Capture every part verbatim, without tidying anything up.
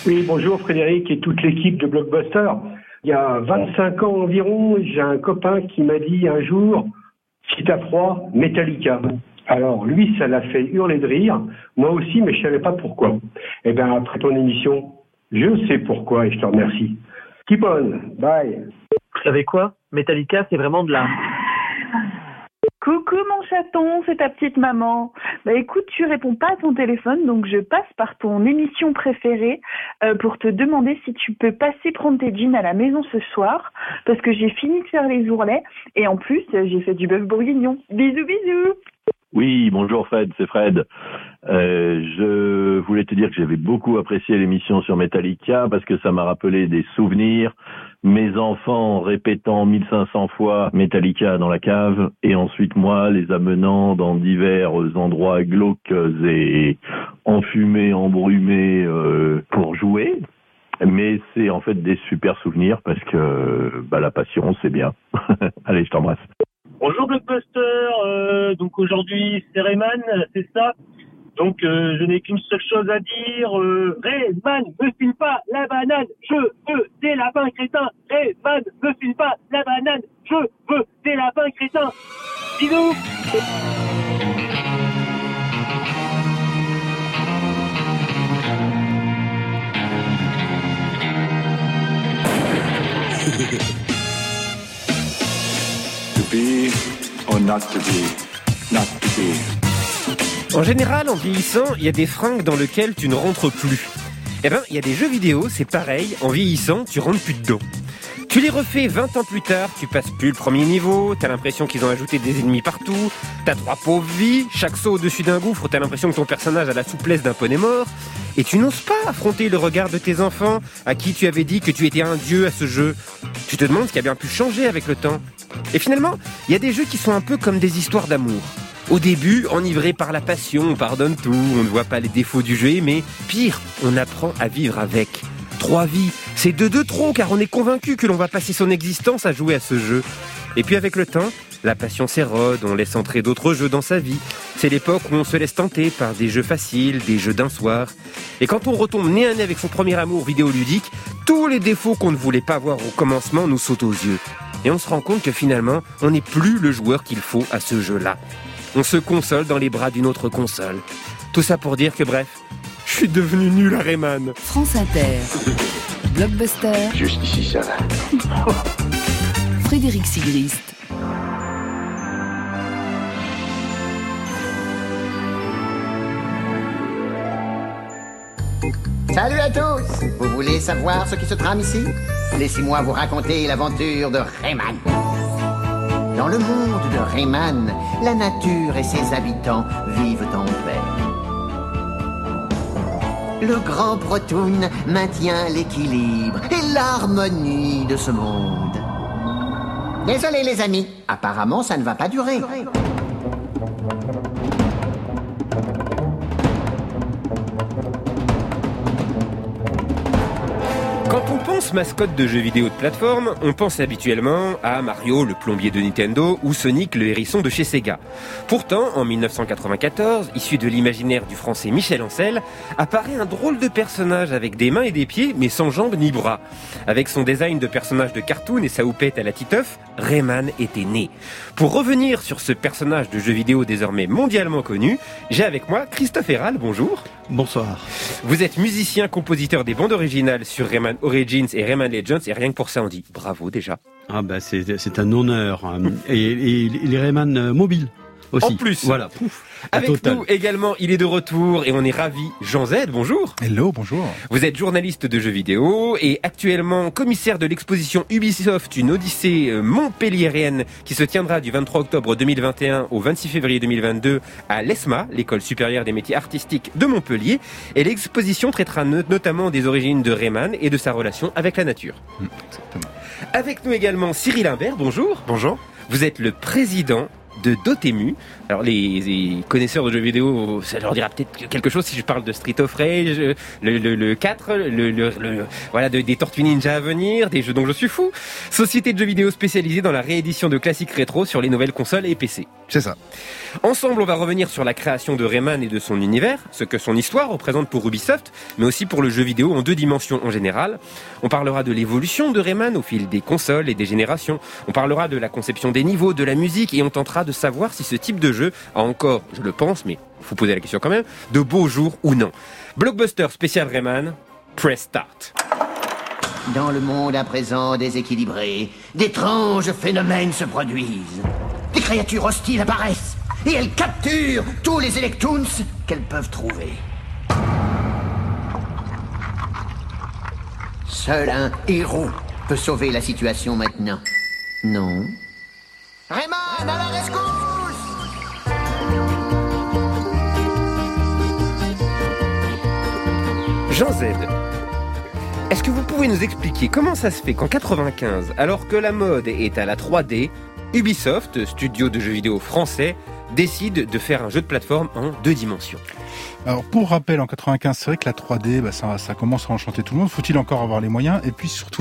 Oui, bonjour Frédéric et toute l'équipe de Blockbuster. Il y a vingt-cinq ans environ, j'ai un copain qui m'a dit un jour, si t'as froid, Metallica. Alors lui, ça l'a fait hurler de rire, moi aussi, mais je savais pas pourquoi. Eh bien, après ton émission, je sais pourquoi et je te remercie. Keep on, bye. Vous savez quoi? Metallica, c'est vraiment de la... Coucou mon chaton, c'est ta petite maman. Bah écoute, tu réponds pas à ton téléphone, donc je passe par ton émission préférée euh, pour te demander si tu peux passer prendre tes jeans à la maison ce soir, parce que j'ai fini de faire les ourlets, et en plus, j'ai fait du bœuf bourguignon. Bisous, bisous. Oui, bonjour Fred, c'est Fred. Euh, je voulais te dire que j'avais beaucoup apprécié l'émission sur Metallica parce que ça m'a rappelé des souvenirs. Mes enfants répétant mille cinq cents fois Metallica dans la cave et ensuite moi les amenant dans divers endroits glauques et enfumés, embrumés euh, pour jouer. Mais c'est en fait des super souvenirs parce que bah, la passion, c'est bien. Allez, je t'embrasse. Bonjour Blockbuster, euh, donc aujourd'hui c'est Rayman, c'est ça. Donc euh, je n'ai qu'une seule chose à dire, euh, Rayman, me file pas la banane, je veux des lapins crétins. Rayman, me file pas la banane, je veux des lapins crétins. Bisous. To be or not to be, not to be. En général, en vieillissant, il y a des fringues dans lesquelles tu ne rentres plus. Eh ben, il y a des jeux vidéo, c'est pareil, en vieillissant, tu rentres plus dedans. Tu les refais vingt ans plus tard, tu passes plus le premier niveau, t'as l'impression qu'ils ont ajouté des ennemis partout, t'as trois pauvres vies, chaque saut au-dessus d'un gouffre, t'as l'impression que ton personnage a la souplesse d'un poney mort, et tu n'oses pas affronter le regard de tes enfants, à qui tu avais dit que tu étais un dieu à ce jeu. Tu te demandes ce qui a bien pu changer avec le temps. Et finalement, il y a des jeux qui sont un peu comme des histoires d'amour. Au début, enivré par la passion, on pardonne tout, on ne voit pas les défauts du jeu, mais pire, on apprend à vivre avec. Trois vies, c'est deux de trop, car on est convaincu que l'on va passer son existence à jouer à ce jeu. Et puis avec le temps, la passion s'érode, on laisse entrer d'autres jeux dans sa vie. C'est l'époque où on se laisse tenter par des jeux faciles, des jeux d'un soir. Et quand on retombe nez à nez avec son premier amour vidéoludique, tous les défauts qu'on ne voulait pas voir au commencement nous sautent aux yeux. Et on se rend compte que finalement, on n'est plus le joueur qu'il faut à ce jeu-là. On se console dans les bras d'une autre console. Tout ça pour dire que bref, je suis devenu nul à Rayman. France Inter, Blockbuster, Juste ici, ça va. Frédéric Sigrist. Salut à tous! Vous voulez savoir ce qui se trame ici? Laissez-moi vous raconter l'aventure de Rayman. Dans le monde de Rayman, la nature et ses habitants vivent en paix. Le grand Protoon maintient l'équilibre et l'harmonie de ce monde. Désolé les amis, apparemment ça ne va pas durer. Quand on pense mascotte de jeux vidéo de plateforme, on pense habituellement à Mario, le plombier de Nintendo, ou Sonic, le hérisson de chez Sega. Pourtant, en dix-neuf cent quatre-vingt-quatorze, issu de l'imaginaire du français Michel Ancel, apparaît un drôle de personnage avec des mains et des pieds, mais sans jambes ni bras. Avec son design de personnage de cartoon et sa houppette à la Titeuf, Rayman était né. Pour revenir sur ce personnage de jeu vidéo désormais mondialement connu, j'ai avec moi Christophe Herral, bonjour. Bonsoir. Vous êtes musicien, compositeur des bandes originales sur Rayman Origins et Rayman Legends, et rien que pour ça on dit bravo déjà. Ah bah c'est, c'est un honneur. Et, et les Rayman mobiles aussi. En plus. Voilà. Pouf. Avec total. nous également, il est de retour et on est ravis. Jean Z, bonjour. Hello, bonjour. Vous êtes journaliste de jeux vidéo et actuellement commissaire de l'exposition Ubisoft, une odyssée montpelliéraine qui se tiendra du vingt-trois octobre deux mille vingt et un au vingt-six février deux mille vingt-deux à l'E S M A, l'école supérieure des métiers artistiques de Montpellier. Et l'exposition traitera notamment des origines de Rayman et de sa relation avec la nature. Exactement. Avec nous également Cyril Imbert, bonjour. Bonjour. Vous êtes le président de Dotemu. Alors les, les connaisseurs de jeux vidéo, ça leur dira peut-être quelque chose si je parle de Street of Rage, le, le, le quatre, le, le, le, voilà, de, des Tortues Ninja à venir, des jeux dont je suis fou. Société de jeux vidéo spécialisée dans la réédition de classiques rétro sur les nouvelles consoles et P C. C'est ça. Ensemble, on va revenir sur la création de Rayman et de son univers, ce que son histoire représente pour Ubisoft, mais aussi pour le jeu vidéo en deux dimensions en général. On parlera de l'évolution de Rayman au fil des consoles et des générations. On parlera de la conception des niveaux, de la musique, et on tentera de savoir si ce type de jeu a encore, je le pense, mais faut poser la question quand même, de beaux jours ou non. Blockbuster spécial Rayman, press start. Dans le monde à présent déséquilibré, d'étranges phénomènes se produisent. Des créatures hostiles apparaissent et elles capturent tous les Electoons qu'elles peuvent trouver. Seul un héros peut sauver la situation maintenant. Non. Rayman, à la rescousse! Jean Z. Est-ce que vous pouvez nous expliquer comment ça se fait qu'en quatre-vingt-quinze, alors que la mode est à la trois D, Ubisoft, studio de jeux vidéo français, décide de faire un jeu de plateforme en deux dimensions? Alors pour rappel, en quatre-vingt-quinze, c'est vrai que la trois D, bah, ça, ça commence à enchanter tout le monde. Faut-il encore avoir les moyens? Et puis surtout,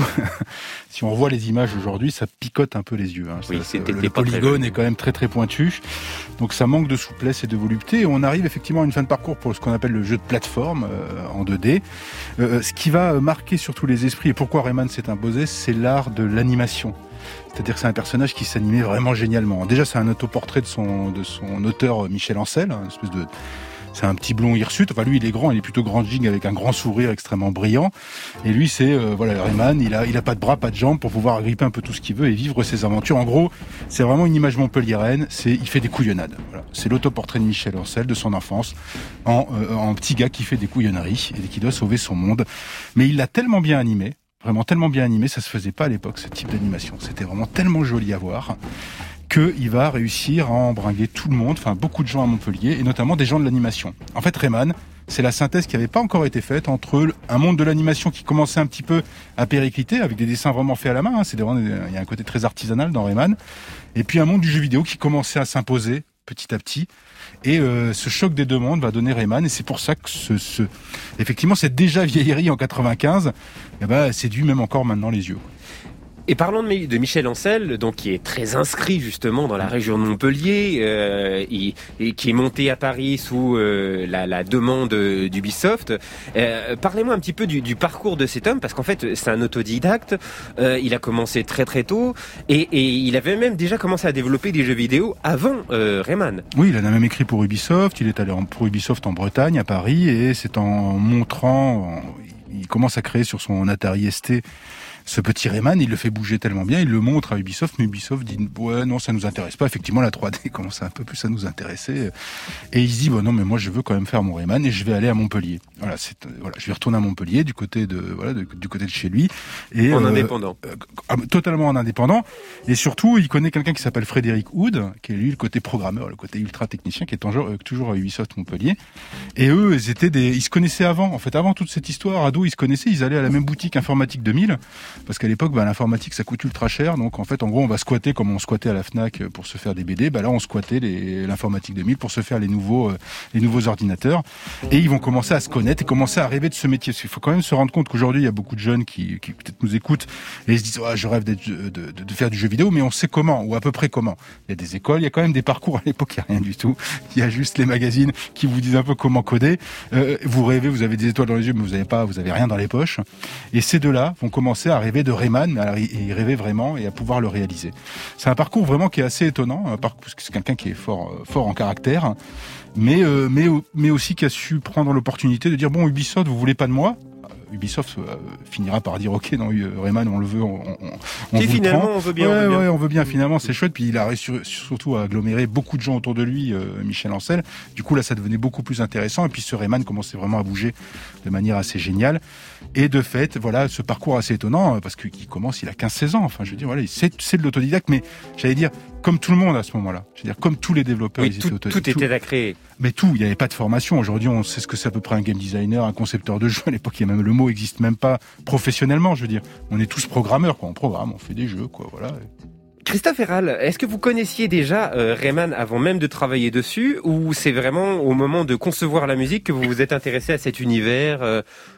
si on revoit les images aujourd'hui, ça picote un peu les yeux. Hein. Oui, ça, c'était le, le pas polygone est quand même très très pointu. Donc ça manque de souplesse et de volupté. Et on arrive effectivement à une fin de parcours pour ce qu'on appelle le jeu de plateforme euh, en deux D. Euh, ce qui va marquer surtout les esprits, et pourquoi Rayman s'est imposé, c'est l'art de l'animation. C'est-à-dire que c'est un personnage qui s'animait vraiment génialement. Déjà, c'est un autoportrait de son, de son auteur Michel Ancel, une espèce de... C'est un petit blond hirsute. Enfin, lui, il est grand, il est plutôt grand jig avec un grand sourire extrêmement brillant. Et lui, c'est euh, voilà, Rayman. Il a, il a pas de bras, pas de jambes pour pouvoir agripper un peu tout ce qu'il veut et vivre ses aventures. En gros, c'est vraiment une image montpelliéraine. C'est, il fait des couillonnades. Voilà. C'est l'autoportrait de Michel Ancel de son enfance, en, euh, en petit gars qui fait des couillonneries et qui doit sauver son monde. Mais il l'a tellement bien animé. Vraiment tellement bien animé, ça se faisait pas à l'époque, ce type d'animation. C'était vraiment tellement joli à voir qu'il va réussir à embringuer tout le monde, enfin beaucoup de gens à Montpellier, et notamment des gens de l'animation. En fait, Rayman, c'est la synthèse qui n'avait pas encore été faite entre un monde de l'animation qui commençait un petit peu à péricliter, avec des dessins vraiment faits à la main, hein, c'est vraiment, il y a un côté très artisanal dans Rayman, et puis un monde du jeu vidéo qui commençait à s'imposer petit à petit. Et euh, ce choc des deux mondes va donner Rayman, et c'est pour ça que ce, ce effectivement cette déjà vieillerie en quatre-vingt-quinze, eh ben, séduit même encore maintenant les yeux. Et parlons de, de Michel Ancel, donc qui est très inscrit justement dans la région de Montpellier, euh, et, et qui est monté à Paris sous euh, la, la demande d'Ubisoft. Euh, parlez-moi un petit peu du, du parcours de cet homme, parce qu'en fait c'est un autodidacte. Euh, il a commencé très très tôt, et, et il avait même déjà commencé à développer des jeux vidéo avant euh, Rayman. Oui, il en a même écrit pour Ubisoft. Il est allé en, pour Ubisoft en Bretagne, à Paris, et c'est en montrant, en, il commence à créer sur son Atari S T ce petit Rayman, il le fait bouger tellement bien, il le montre à Ubisoft, mais Ubisoft dit ouais non, ça nous intéresse pas. Effectivement, la trois D commence un peu plus à nous intéresser, et il se dit bon non, mais moi je veux quand même faire mon Rayman et je vais aller à Montpellier. Voilà, c'est voilà, je vais retourner à Montpellier du côté de voilà de, du côté de chez lui, et en euh, indépendant, euh, totalement en indépendant, et surtout il connaît quelqu'un qui s'appelle Frédéric Houd, qui est lui le côté programmeur, le côté ultra technicien, qui est toujours, euh, toujours à Ubisoft Montpellier. Et eux, ils étaient des, ils se connaissaient avant. En fait, avant toute cette histoire, ados, ils se connaissaient, ils allaient à la même boutique informatique deux mille, parce qu'à l'époque, bah, l'informatique ça coûte ultra cher, donc en fait en gros on va squatter comme on squattait à la Fnac pour se faire des B D, bah là on squattait les, l'informatique deux mille pour se faire les nouveaux euh, les nouveaux ordinateurs, et ils vont commencer à se connaître et commencer à rêver de ce métier. Il faut quand même se rendre compte qu'aujourd'hui il y a beaucoup de jeunes qui, qui peut-être nous écoutent et ils se disent oh, je rêve d'être, de, de, de faire du jeu vidéo, mais on sait comment, ou à peu près comment. Il y a des écoles, il y a quand même des parcours. À l'époque il y a rien du tout, il y a juste les magazines qui vous disent un peu comment coder. Euh, vous rêvez, vous avez des étoiles dans les yeux, mais vous avez pas, vous avez rien dans les poches, et ces deux-là vont commencer à rêver de Rayman, à y rêver vraiment et à pouvoir le réaliser. C'est un parcours vraiment qui est assez étonnant, un parcours, parce que c'est quelqu'un qui est fort, fort en caractère, mais, euh, mais, mais aussi qui a su prendre l'opportunité de dire bon, Ubisoft, vous voulez pas de moi? Ubisoft euh, finira par dire ok, non, Rayman on le veut, on, on, on et vous finalement le prend. on veut bien, ouais, on veut bien. Ouais, on veut bien. Finalement c'est chouette, puis il a réussi surtout à agglomérer beaucoup de gens autour de lui, euh, Michel Ancel. Du coup là ça devenait beaucoup plus intéressant, et puis ce Rayman commençait vraiment à bouger de manière assez géniale. Et de fait, voilà, ce parcours assez étonnant, parce qu'il commence, il a quinze seize ans, enfin je veux dire, voilà, c'est, c'est de l'autodidacte, mais j'allais dire comme tout le monde à ce moment-là, je veux dire comme tous les développeurs, oui, ils tout, étaient autodidactes. Tout était à créer. Mais tout, il n'y avait pas de formation. Aujourd'hui, on sait ce que c'est à peu près un game designer, un concepteur de jeu. À l'époque, il y a même le mot existe même pas professionnellement. Je veux dire, on est tous programmeurs, quoi. On programme, on fait des jeux, quoi. Voilà. Christophe Herral, est-ce que vous connaissiez déjà euh, Rayman avant même de travailler dessus, ou c'est vraiment au moment de concevoir la musique que vous vous êtes intéressé à cet univers euh...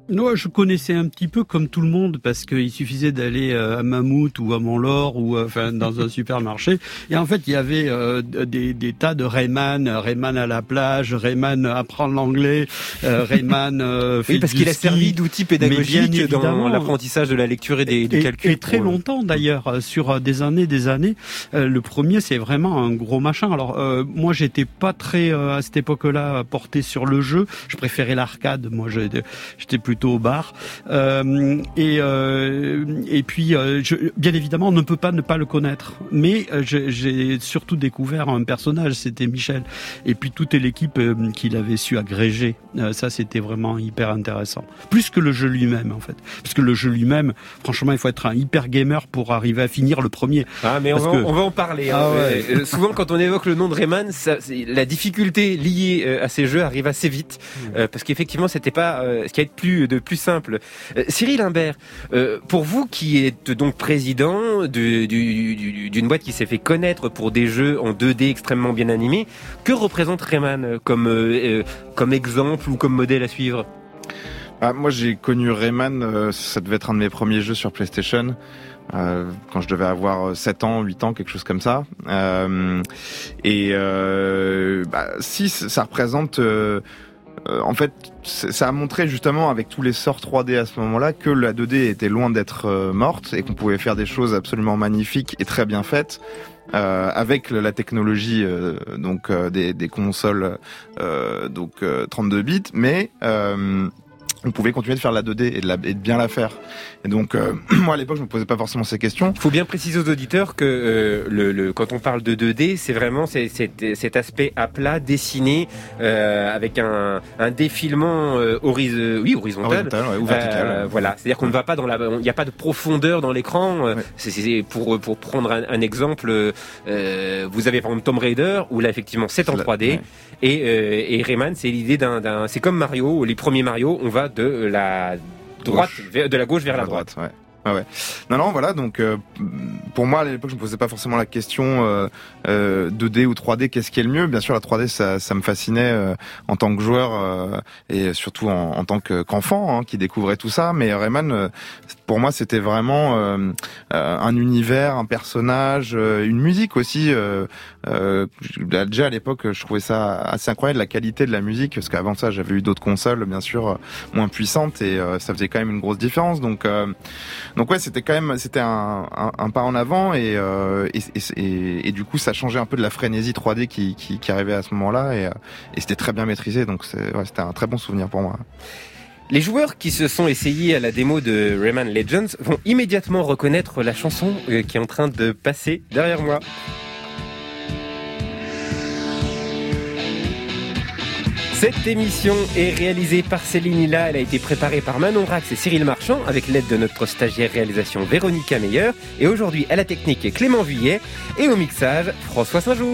Moi, je connaissais un petit peu comme tout le monde parce qu'il suffisait d'aller à Mammouth ou à Montlore ou enfin dans un supermarché et en fait il y avait euh, des, des tas de Rayman, Rayman à la plage, Rayman apprendre l'anglais, euh, Rayman euh, oui parce qu'il a servi d'outil pédagogique dans l'apprentissage de la lecture et des, des et, calculs. Et très pour... longtemps d'ailleurs, sur des années, des années. Euh, le premier c'est vraiment un gros machin. Alors euh, moi j'étais pas très euh, à cette époque-là porté sur le jeu, je préférais l'arcade. Moi j'étais, j'étais plutôt au bar euh, et euh, et puis euh, je, bien évidemment on ne peut pas ne pas le connaître mais euh, j'ai, j'ai surtout découvert un personnage, c'était Michel et puis toute l'équipe euh, qu'il avait su agréger, euh, ça c'était vraiment hyper intéressant, plus que le jeu lui-même en fait, parce que le jeu lui-même franchement il faut être un hyper gamer pour arriver à finir le premier. Ah mais on va, que... on va en parler ah, hein. ouais. euh, souvent quand on évoque le nom de Rayman ça, la difficulté liée euh, à ces jeux arrive assez vite euh, parce qu'effectivement c'était pas euh, ce qui est plus de plus simple. Euh, Cyril Imbert, euh, pour vous qui êtes donc président de, du, du, d'une boîte qui s'est fait connaître pour des jeux en deux D extrêmement bien animés, que représente Rayman comme, euh, comme exemple ou comme modèle à suivre ? Ah, moi j'ai connu Rayman, euh, ça devait être un de mes premiers jeux sur PlayStation. Euh, quand je devais avoir sept ans, huit ans, quelque chose comme ça. Euh, et euh, bah, si ça représente... Euh, Euh, en fait, ça a montré justement avec tous les sorts trois D à ce moment-là que la deux D était loin d'être euh, morte et qu'on pouvait faire des choses absolument magnifiques et très bien faites euh, avec la technologie euh, donc euh, des, des consoles euh, donc euh, trente-deux bits, mais euh, on pouvait continuer de faire la deux D et de, la, et de bien la faire. Et donc, euh, moi à l'époque, je me posais pas forcément ces questions. Il faut bien préciser aux auditeurs que euh, le, le, quand on parle de deux D, c'est vraiment c'est, c'est, cet aspect à plat, dessiné, euh, avec un, un défilement euh, horiz- oui, horizontal, horizontal ouais, ou vertical. Euh, voilà, c'est-à-dire qu'on ne va pas dans la, il n'y a pas de profondeur dans l'écran. Ouais. C'est, c'est pour pour prendre un, un exemple, euh, vous avez par exemple Tomb Raider où là effectivement c'est en trois D ouais. et, euh, et Rayman c'est l'idée d'un, d'un, c'est comme Mario, les premiers Mario, on va de la droite, vers, de la gauche vers la, la droite. droite ouais. Ah ouais. Non, non, voilà. Donc, euh, pour moi, à l'époque, je me posais pas forcément la question euh, euh, deux D ou trois D. Qu'est-ce qui est le mieux ? Bien sûr, la trois D, ça, ça me fascinait euh, en tant que joueur euh, et surtout en, en tant que, qu'enfant hein, qui découvrait tout ça. Mais Rayman, euh, pour moi, c'était vraiment euh, euh, un univers, un personnage, euh, une musique aussi. Euh, euh, déjà à l'époque, je trouvais ça assez incroyable la qualité de la musique parce qu'avant ça, j'avais eu d'autres consoles, bien sûr, moins puissantes et euh, ça faisait quand même une grosse différence. Donc euh, Donc ouais, c'était quand même, c'était un, un, un pas en avant et, euh, et, et, et du coup, ça changeait un peu de la frénésie trois D qui, qui, qui arrivait à ce moment-là et, et c'était très bien maîtrisé. Donc c'est, ouais, c'était un très bon souvenir pour moi. Les joueurs qui se sont essayés à la démo de Rayman Legends vont immédiatement reconnaître la chanson qui est en train de passer derrière moi. Cette émission est réalisée par Céline Hilla, elle a été préparée par Manon Rax et Cyril Marchand avec l'aide de notre stagiaire réalisation Véronica Meyer et aujourd'hui à la technique Clément Vuillet et au mixage François Saint-Jour.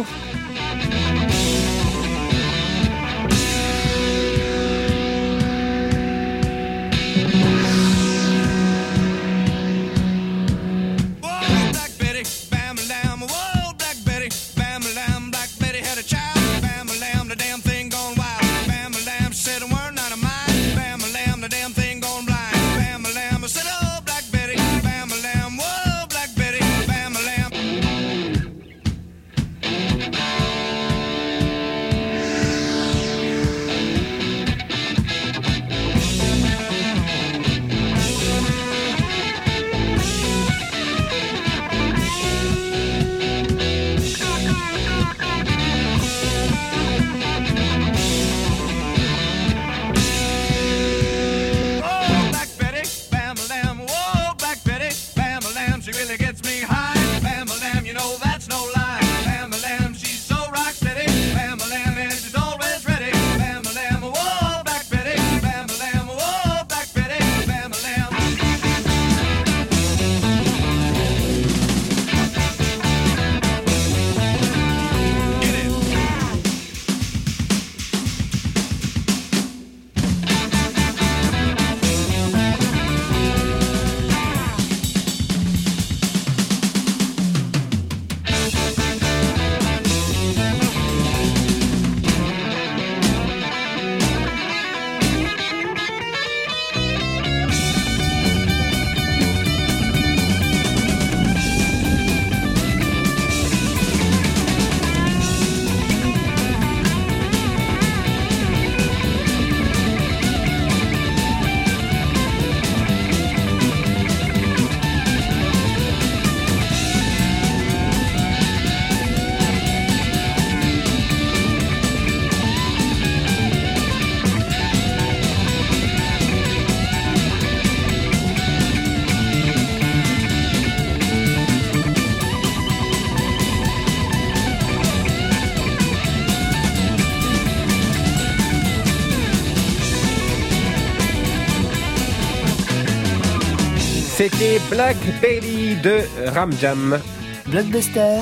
C'était Black Baby de Ram Jam. Blockbuster.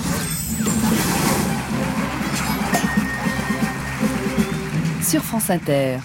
Sur France Inter.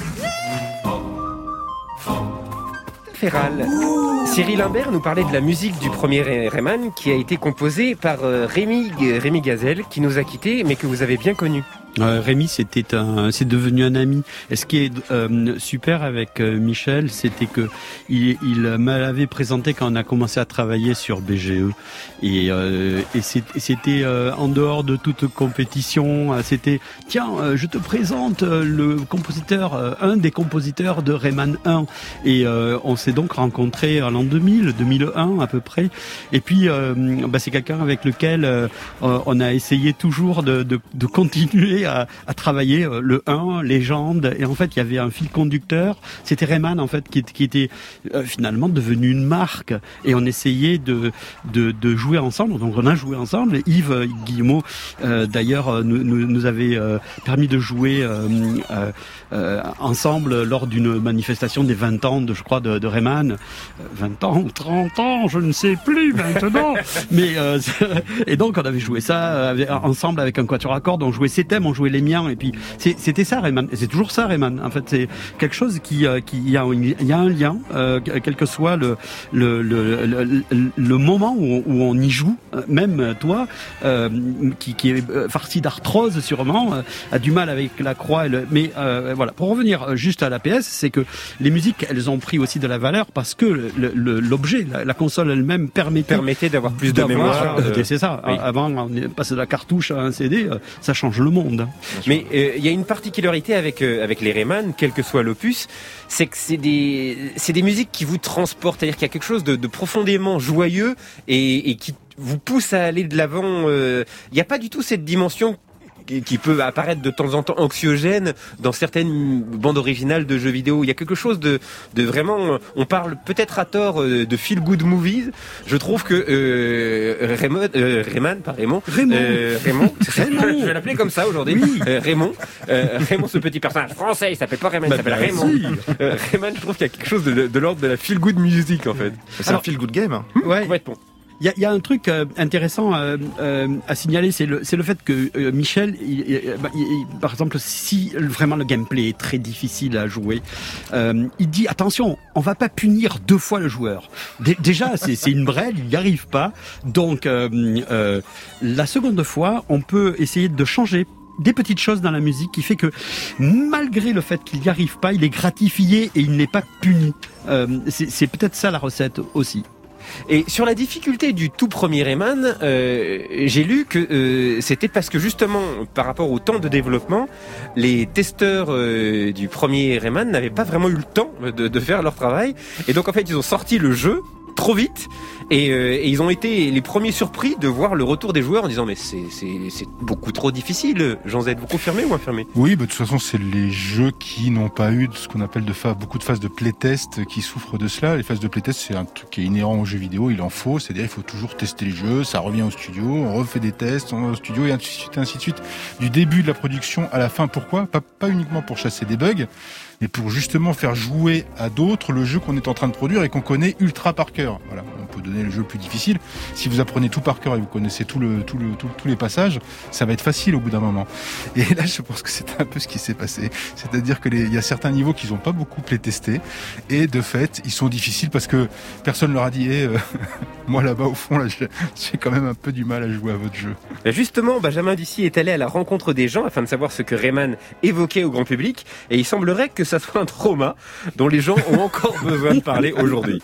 Féral. Cyril Imbert nous parlait de la musique du premier Rayman qui a été composée par Rémi, Rémi Gazelle qui nous a quittés mais que vous avez bien connu. Euh, Rémi, c'était un, c'est devenu un ami. Et ce qui est euh, super avec euh, Michel, c'était que il, il m'avait présenté quand on a commencé à travailler sur B G E. Et, euh, et c'était euh, en dehors de toute compétition. C'était tiens, euh, je te présente euh, le compositeur, euh, un des compositeurs de Rayman un. Et euh, on s'est donc rencontrés en l'an deux mille, deux mille un à peu près. Et puis, euh, bah, c'est quelqu'un avec lequel euh, on a essayé toujours de, de, de continuer À, à travailler euh, le un, légende, et en fait il y avait un fil conducteur, c'était Rayman en fait qui, qui était euh, finalement devenu une marque, et on essayait de, de, de jouer ensemble, donc on a joué ensemble. Yves Guillemot euh, d'ailleurs nous, nous, nous avait euh, permis de jouer euh, euh, euh, ensemble lors d'une manifestation des vingt ans de, je crois, de, de Rayman, vingt ans ou trente ans, je ne sais plus maintenant, mais euh, et donc on avait joué ça avec, ensemble avec un quatuor à cordes, on jouait ses thèmes, on jouait les miens, et puis c'était ça Rayman, et c'est toujours ça Rayman. En fait, c'est quelque chose qui, euh, qui il y a, il y a un lien, euh, quel que soit le le le, le, le moment où, où on y joue. Même toi, euh, qui, qui est farci d'arthrose sûrement, euh, a du mal avec la croix. Et le, mais euh, voilà. Pour revenir juste à la P S, c'est que les musiques, elles ont pris aussi de la valeur parce que le, le, l'objet, la, la console elle-même permettait permettait d'avoir plus de mémoire. Euh, c'est ça. Oui. Avant, on passait de la cartouche à un C D, euh, ça change le monde. Mais il euh, y a une particularité avec euh, avec les Rayman, quel que soit l'opus, c'est que c'est des c'est des musiques qui vous transportent, c'est-à-dire qu'il y a quelque chose de, de profondément joyeux et, et qui vous pousse à aller de l'avant. Il euh, n'y a pas du tout cette dimension qui peut apparaître de temps en temps anxiogène dans certaines bandes originales de jeux vidéo. Il y a quelque chose de, de vraiment... On parle peut-être à tort de feel good movies. Je trouve que euh, Raymond, euh, Rayman, pas Raymond, Raymond, euh, Raymond, Raymond. je vais l'appeler comme ça aujourd'hui. Oui. Euh, Raymond, euh, Raymond, ce petit personnage français, il s'appelle pas Rayman, bah, il s'appelle bah, Raymond. Si. Euh, Rayman, je trouve qu'il y a quelque chose de, de l'ordre de la feel good music en fait. C'est Alors, un feel good game. Hein. Ouais. Complètement. Il y a, y a un truc euh, intéressant euh, euh, à signaler, c'est le, c'est le fait que euh, Michel, il, il, il, par exemple, si vraiment le gameplay est très difficile à jouer, euh, il dit attention, on va pas punir deux fois le joueur. D- déjà, c'est, c'est une brêle, il n'y arrive pas. Donc, euh, euh, la seconde fois, on peut essayer de changer des petites choses dans la musique qui fait que malgré le fait qu'il n'y arrive pas, il est gratifié et il n'est pas puni. Euh, c'est, c'est peut-être ça la recette aussi. Et sur la difficulté du tout premier Rayman, euh, j'ai lu que euh, c'était parce que justement, par rapport au temps de développement, les testeurs euh, du premier Rayman n'avaient pas vraiment eu le temps de, de faire leur travail. Et donc en fait, ils ont sorti le jeu trop vite et, euh, et ils ont été les premiers surpris de voir le retour des joueurs en disant mais c'est, c'est, c'est beaucoup trop difficile. Jean Z, vous confirmez ou infirmez ? Oui, bah, de toute façon c'est les jeux qui n'ont pas eu ce qu'on appelle de fa- beaucoup de phases de playtest qui souffrent de cela. Les phases de playtest c'est un truc qui est inhérent aux jeux vidéo, il en faut, c'est-à-dire il faut toujours tester les jeux, ça revient au studio, on refait des tests, on va au studio et ainsi de suite, ainsi de suite. Du début de la production à la fin, pourquoi ? Pas, pas uniquement pour chasser des bugs, mais pour justement faire jouer à d'autres le jeu qu'on est en train de produire et qu'on connaît ultra par cœur. Voilà, on peut donner le jeu plus difficile. Si vous apprenez tout par cœur et vous connaissez tout le, tout le, tout, tous les passages, ça va être facile au bout d'un moment. Et là, je pense que c'est un peu ce qui s'est passé. C'est-à-dire que les, il y a certains niveaux qu'ils n'ont pas beaucoup playtestés et de fait, ils sont difficiles parce que personne leur a dit hey, euh, moi là-bas au fond, là, j'ai, j'ai quand même un peu du mal à jouer à votre jeu. Justement, Benjamin Ducy est allé à la rencontre des gens afin de savoir ce que Rayman évoquait au grand public et il semblerait que ça soit un trauma dont les gens ont encore besoin de parler aujourd'hui.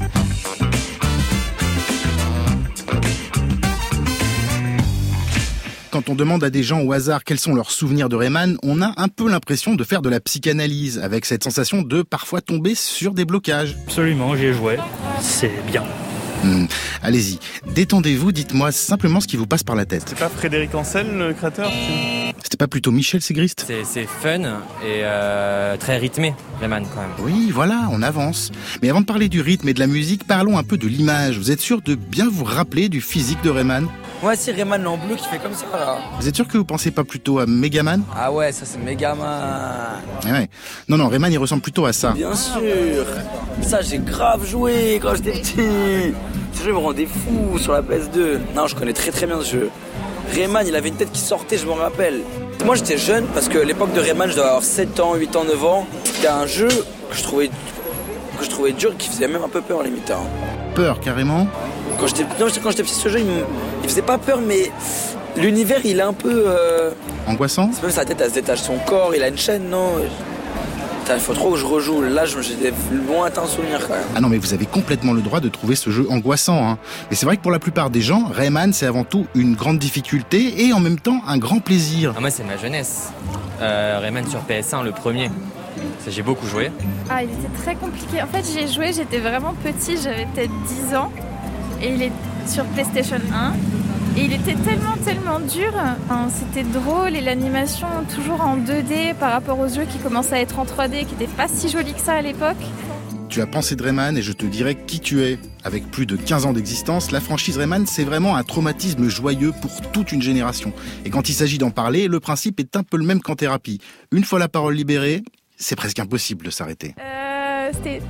Quand on demande à des gens au hasard quels sont leurs souvenirs de Rayman, on a un peu l'impression de faire de la psychanalyse, avec cette sensation de parfois tomber sur des blocages. Absolument, j'y ai joué. C'est bien. Hum, allez-y, détendez-vous, dites-moi simplement ce qui vous passe par la tête. C'est pas Frédéric Ancel, le créateur ? C'était pas plutôt Michel Sigrist ? C'est, c'est fun et euh, très rythmé, Rayman, quand même. Oui, voilà, on avance. Mais avant de parler du rythme et de la musique, parlons un peu de l'image. Vous êtes sûr de bien vous rappeler du physique de Rayman ? Moi, c'est Rayman en bleu qui fait comme ça, là. Vous êtes sûr que vous pensez pas plutôt à Megaman? Ah ouais, ça c'est Megaman. Ouais, ouais. Non, non, Rayman il ressemble plutôt à ça. Bien sûr. Ça, j'ai grave joué quand j'étais petit. Ce jeu me rendait fou sur la P S deux. Non, je connais très très bien ce jeu. Rayman, il avait une tête qui sortait, je m'en rappelle. Moi, j'étais jeune parce que l'époque de Rayman, je devais avoir sept ans, huit ans, neuf ans. C'était un jeu que je trouvais, que je trouvais dur, qui faisait même un peu peur, limite. Hein. Peur, carrément? Quand j'étais, non, quand j'étais petit, ce jeu, il, me, il faisait pas peur, mais l'univers, il est un peu... Euh... Angoissant? C'est même sa tête, elle se détache son corps, il a une chaîne, non? Il faut trop que je rejoue. Là, j'ai des lointains souvenirs quand même. Ah non, mais vous avez complètement le droit de trouver ce jeu angoissant. Hein. Mais c'est vrai que pour la plupart des gens, Rayman, c'est avant tout une grande difficulté et en même temps un grand plaisir. Ah, moi, c'est ma jeunesse. Euh, Rayman sur P S un, le premier. Ça, j'ai beaucoup joué. Ah, il était très compliqué. En fait, j'ai joué, j'étais vraiment petit, j'avais peut-être dix ans. Et il est sur PlayStation un. Et il était tellement, tellement dur. Enfin, c'était drôle et l'animation toujours en deux D par rapport aux jeux qui commençaient à être en trois D, qui n'étaient pas si jolis que ça à l'époque. Tu as pensé de Rayman et je te dirai qui tu es. Avec plus de quinze ans d'existence, la franchise Rayman, c'est vraiment un traumatisme joyeux pour toute une génération. Et quand il s'agit d'en parler, le principe est un peu le même qu'en thérapie. Une fois la parole libérée, c'est presque impossible de s'arrêter. Euh, c'était...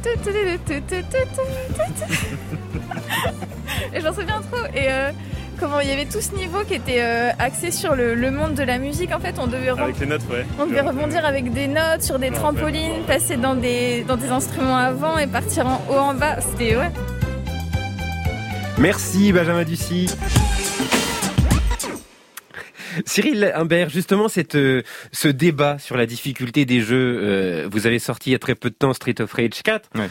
Et j'en souviens trop. Et... Euh... Comment il y avait tout ce niveau qui était euh, axé sur le, le monde de la musique. En fait, on devait, avec les notes, ouais. on devait rebondir avec des notes sur des trampolines, passer dans des, dans des instruments avant et partir en haut en bas. C'était ouais. Merci Benjamin Ducy. Cyril Imbert, justement, cette, euh, ce débat sur la difficulté des jeux, euh, vous avez sorti il y a très peu de temps Street of Rage quatre, ouais.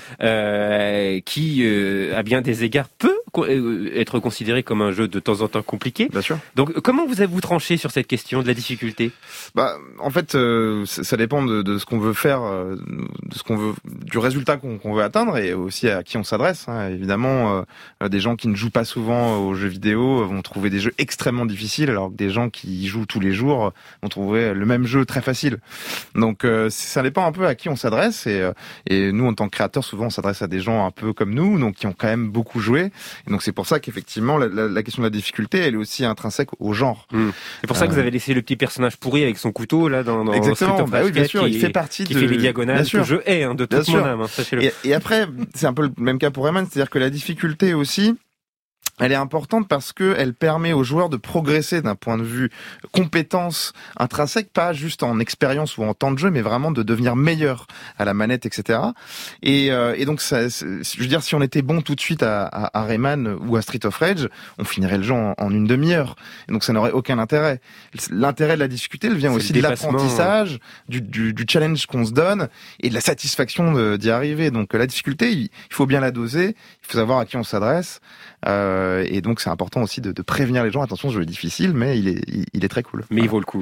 euh, qui, euh, à bien des égards, peut être considéré comme un jeu de temps en temps compliqué. Bien sûr. Donc, comment vous avez-vous tranché sur cette question de la difficulté? Bah, en fait, euh, ça dépend de, de ce qu'on veut faire, euh, de ce qu'on veut, du résultat qu'on, qu'on veut atteindre et aussi à qui on s'adresse. Hein. Évidemment, euh, des gens qui ne jouent pas souvent aux jeux vidéo vont trouver des jeux extrêmement difficiles, alors que des gens qui jouent tous les jours vont trouver le même jeu très facile. Donc, euh, ça dépend un peu à qui on s'adresse et, et nous, en tant que créateurs, souvent, on s'adresse à des gens un peu comme nous, donc qui ont quand même beaucoup joué. Et donc c'est pour ça qu'effectivement la, la, la question de la difficulté, elle est aussi intrinsèque au genre. Mmh. C'est pour ça euh... que vous avez laissé le petit personnage pourri avec son couteau là dans, dans Exactement. Street of Rage bah oui, bien quatre, sûr, qui, il fait partie qui de... fait les diagonales que je hais hein, de toute mon âme. Hein, sachez-le. Et, et après, c'est un peu le même cas pour Rayman, c'est-à-dire que la difficulté aussi, elle est importante parce que elle permet aux joueurs de progresser d'un point de vue compétence intrinsèque, pas juste en expérience ou en temps de jeu, mais vraiment de devenir meilleur à la manette, et cetera. Et, euh, et donc, ça, je veux dire, si on était bon tout de suite à, à, à Rayman ou à Street of Rage, on finirait le jeu en, en une demi-heure. Et donc, ça n'aurait aucun intérêt. L'intérêt de la difficulté, elle vient c'est aussi de l'apprentissage, du, du, du challenge qu'on se donne et de la satisfaction de, d'y arriver. Donc, la difficulté, il, il faut bien la doser. Il faut savoir à qui on s'adresse. Euh, et donc c'est important aussi de, de prévenir les gens, attention, ce jeu est difficile, mais il est, il, il est très cool. Mais voilà. Il vaut le coup.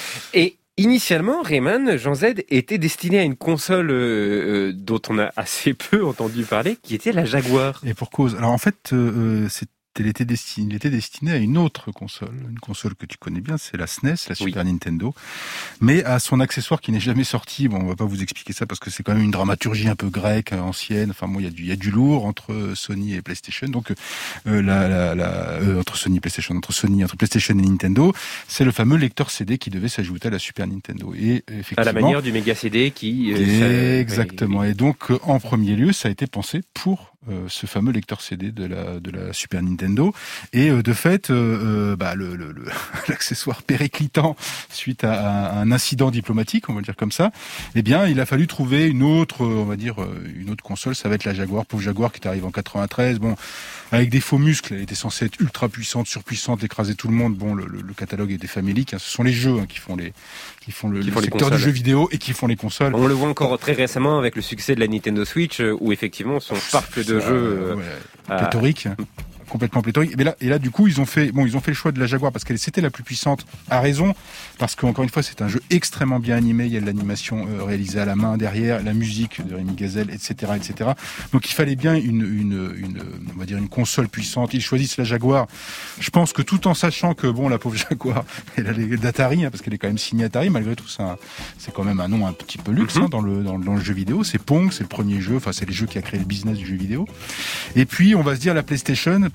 Et initialement, Rayman, Jean Z, était destiné à une console euh, dont on a assez peu entendu parler, qui était la Jaguar. Et pour cause. Alors en fait, euh, c'est Il était, destiné, il était destiné à une autre console, une console que tu connais bien, c'est la S N E S, la Super oui. Nintendo, mais à son accessoire qui n'est jamais sorti. Bon, on va pas vous expliquer ça parce que c'est quand même une dramaturgie un peu grecque, ancienne. Enfin, bon, il y a du, il y a du lourd entre Sony et PlayStation. Donc, euh, la, la, la, euh, entre Sony et PlayStation, entre Sony, entre PlayStation et Nintendo, c'est le fameux lecteur C D qui devait s'ajouter à la Super Nintendo. Et effectivement, à la manière du Mega C D qui. Euh, exactement. Ça, et donc, en premier lieu, ça a été pensé pour Euh, ce fameux lecteur C D de la de la Super Nintendo et euh, de fait euh, bah le, le, le l'accessoire périclitant suite à, à un incident diplomatique, on va le dire comme ça, eh bien il a fallu trouver une autre on va dire une autre console. Ça va être la Jaguar, pauvre Jaguar qui est arrivée en quatre-vingt-treize, bon avec des faux muscles, elle était censée être ultra puissante, surpuissante, écraser tout le monde. Bon, le, le, le catalogue était famélique, hein. Ce sont les jeux hein, qui font les qui font le, qui le font secteur du jeu vidéo et qui font les consoles. On le voit encore très récemment avec le succès de la Nintendo Switch où effectivement son parc de jeux euh, ouais, euh, pléthorique. Euh, complètement pléthorique. Mais là, et là, du coup, ils ont fait, bon, ils ont fait le choix de la Jaguar parce qu'elle c'était la plus puissante, à raison, parce qu'encore une fois, c'est un jeu extrêmement bien animé. Il y a de l'animation euh, réalisée à la main derrière, la musique de Rémi Gazelle, et cetera, et cetera. Donc, il fallait bien une, une, une, on va dire une console puissante. Ils choisissent la Jaguar. Je pense que tout en sachant que, bon, la pauvre Jaguar, elle a les d'Atari, hein, parce qu'elle est quand même signée Atari. Malgré tout, c'est, un, c'est quand même un nom un petit peu luxe mm-hmm. hein, dans le dans, dans le jeu vidéo. C'est Pong, c'est le premier jeu. Enfin, c'est les jeux qui a créé le business du jeu vidéo. Et puis, on va se dire la PlayStation.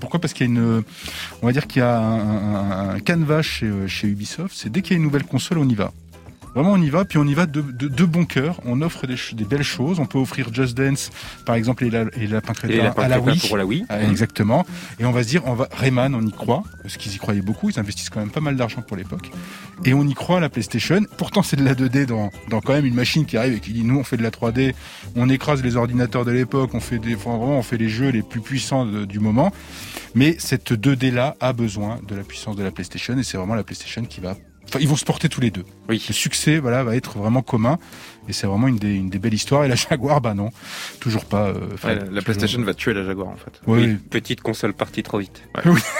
Pourquoi ? Parce qu'il y a une, on va dire qu'il y a un, un, un canevas chez, chez Ubisoft. C'est dès qu'il y a une nouvelle console, on y va. Vraiment, on y va, puis on y va de, de, de bon cœur. On offre des, des belles choses. On peut offrir Just Dance, par exemple, et, la, et Lapin Crétin à la Wii. Pour la Wii. Ah, exactement. Et on va se dire, on va, Rayman, on y croit, parce qu'ils y croyaient beaucoup. Ils investissent quand même pas mal d'argent pour l'époque. Et on y croit à la PlayStation. Pourtant, c'est de la deux D dans, dans quand même une machine qui arrive et qui dit, nous, on fait de la trois D. On écrase les ordinateurs de l'époque. On fait des, enfin, vraiment, on fait les jeux les plus puissants de, du moment. Mais cette deux D-là a besoin de la puissance de la PlayStation. Et c'est vraiment la PlayStation qui va. Enfin, ils vont se porter tous les deux. Oui. Le succès, voilà, va être vraiment commun. Et c'est vraiment une des, une des belles histoires. Et la Jaguar, bah non, toujours pas. Euh, ouais, la, la PlayStation va tuer la Jaguar, en fait. Oui, oui. Petite console partie trop vite. Ouais. Oui.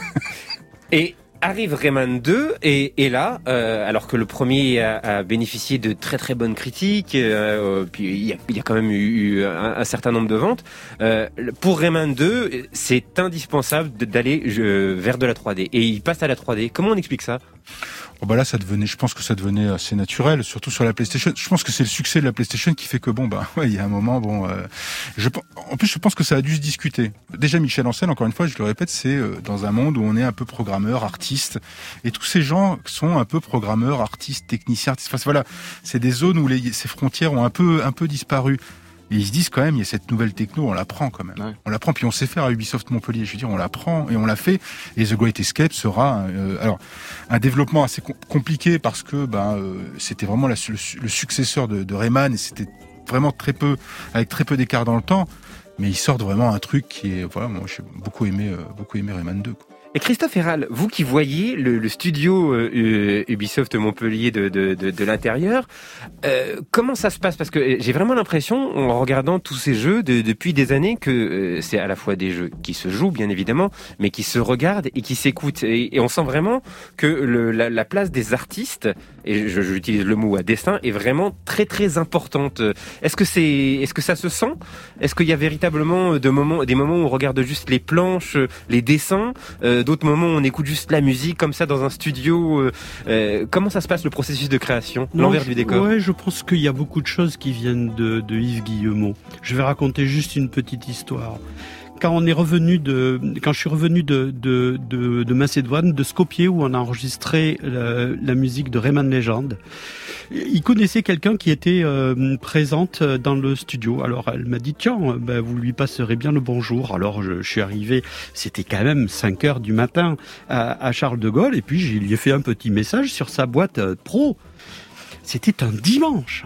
Et arrive Rayman deux, et, et là, euh, alors que le premier a, a bénéficié de très très bonnes critiques, euh, puis il y, a, il y a quand même eu, eu un, un certain nombre de ventes, euh, pour Rayman deux, c'est indispensable d'aller euh, vers de la trois D. Et il passe à la trois D. Comment on explique ça ? Oh bah là, ça devenait, je pense que ça devenait assez naturel, surtout sur la PlayStation. Je pense que c'est le succès de la PlayStation qui fait que bon, bah, ouais, il y a un moment, bon, euh, je, en plus, je pense que ça a dû se discuter. Déjà, Michel Ancel, encore une fois, je le répète, c'est euh, dans un monde où on est un peu programmeur, artiste, et tous ces gens sont un peu programmeurs, artistes, techniciens, artistes. Enfin, voilà, c'est des zones où les, ces frontières ont un peu, un peu disparu. Et ils se disent quand même, il y a cette nouvelle techno, on la prend quand même. Ouais. On la prend, puis on sait faire à Ubisoft Montpellier. Je veux dire, on la prend et on l'a fait. Et The Great Escape sera, euh, alors, un développement assez com- compliqué parce que, ben, euh, c'était vraiment la, le, le successeur de, de Rayman et c'était vraiment très peu, avec très peu d'écart dans le temps. Mais ils sortent vraiment un truc qui est, voilà, moi, j'ai beaucoup aimé, euh, beaucoup aimé Rayman deux, quoi. Et Christophe Herral, vous qui voyez le, le studio euh, Ubisoft Montpellier de, de, de, de l'intérieur, euh, comment ça se passe ? Parce que j'ai vraiment l'impression, en regardant tous ces jeux de, depuis des années, que euh, c'est à la fois des jeux qui se jouent, bien évidemment, mais qui se regardent et qui s'écoutent. Et, et on sent vraiment que le, la, la place des artistes, et je, j'utilise le mot à dessein, est vraiment très très importante. Est-ce que c'est, est-ce que ça se sent ? Est-ce qu'il y a véritablement de moments, des moments où on regarde juste les planches, les dessins, euh, d'autres moments où on écoute juste la musique comme ça dans un studio. Euh, euh, comment ça se passe le processus de création, non, l'envers je, du décor ? Ouais, je pense qu'il y a beaucoup de choses qui viennent de, de Yves Guillemot. Je vais raconter juste une petite histoire. Quand on est revenu de, quand je suis revenu de, de, de, de Macédoine, de Skopje, où on a enregistré la, la musique de Rayman Legend, il connaissait quelqu'un qui était euh, présente dans le studio. Alors elle m'a dit, tiens, ben, vous lui passerez bien le bonjour. Alors je, je suis arrivé, c'était quand même cinq heures du matin à, à Charles de Gaulle, et puis je lui ai fait un petit message sur sa boîte euh, pro. C'était un dimanche.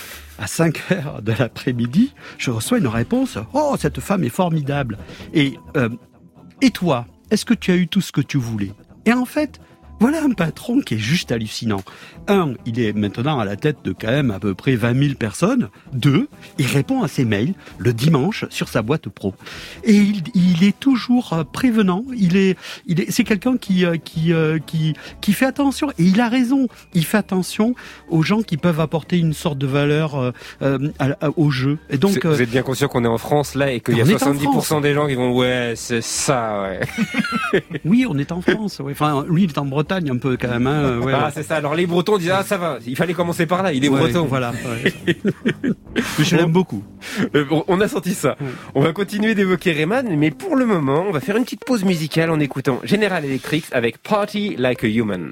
À cinq heures de l'après-midi, je reçois une réponse. Oh, cette femme est formidable. Et, euh, et toi, est-ce que tu as eu tout ce que tu voulais ? Et en fait, voilà un patron qui est juste hallucinant. Un, il est maintenant à la tête de quand même à peu près vingt mille personnes. Deux, il répond à ses mails le dimanche sur sa boîte pro. Et il, il est toujours prévenant. Il est, il est, c'est quelqu'un qui, qui, qui, qui fait attention. Et il a raison. Il fait attention aux gens qui peuvent apporter une sorte de valeur euh, à, à, au jeu. Et donc, vous êtes bien conscient qu'on est en France là et qu'il y a soixante-dix pour cent des gens qui vont ouais, c'est ça, ouais. Oui, on est en France. Ouais. Enfin, lui, il est en Bretagne un peu quand même. Hein. Ouais, ah, ouais. c'est ça. Alors les Bretons disent ah ça va. Il fallait commencer par là. Il est ouais, breton. Voilà. Ouais. Mais je l'aime beaucoup. Euh, on a senti ça. Ouais. On va continuer d'évoquer Rayman, mais pour le moment, on va faire une petite pause musicale en écoutant General Electric avec Party Like a Human.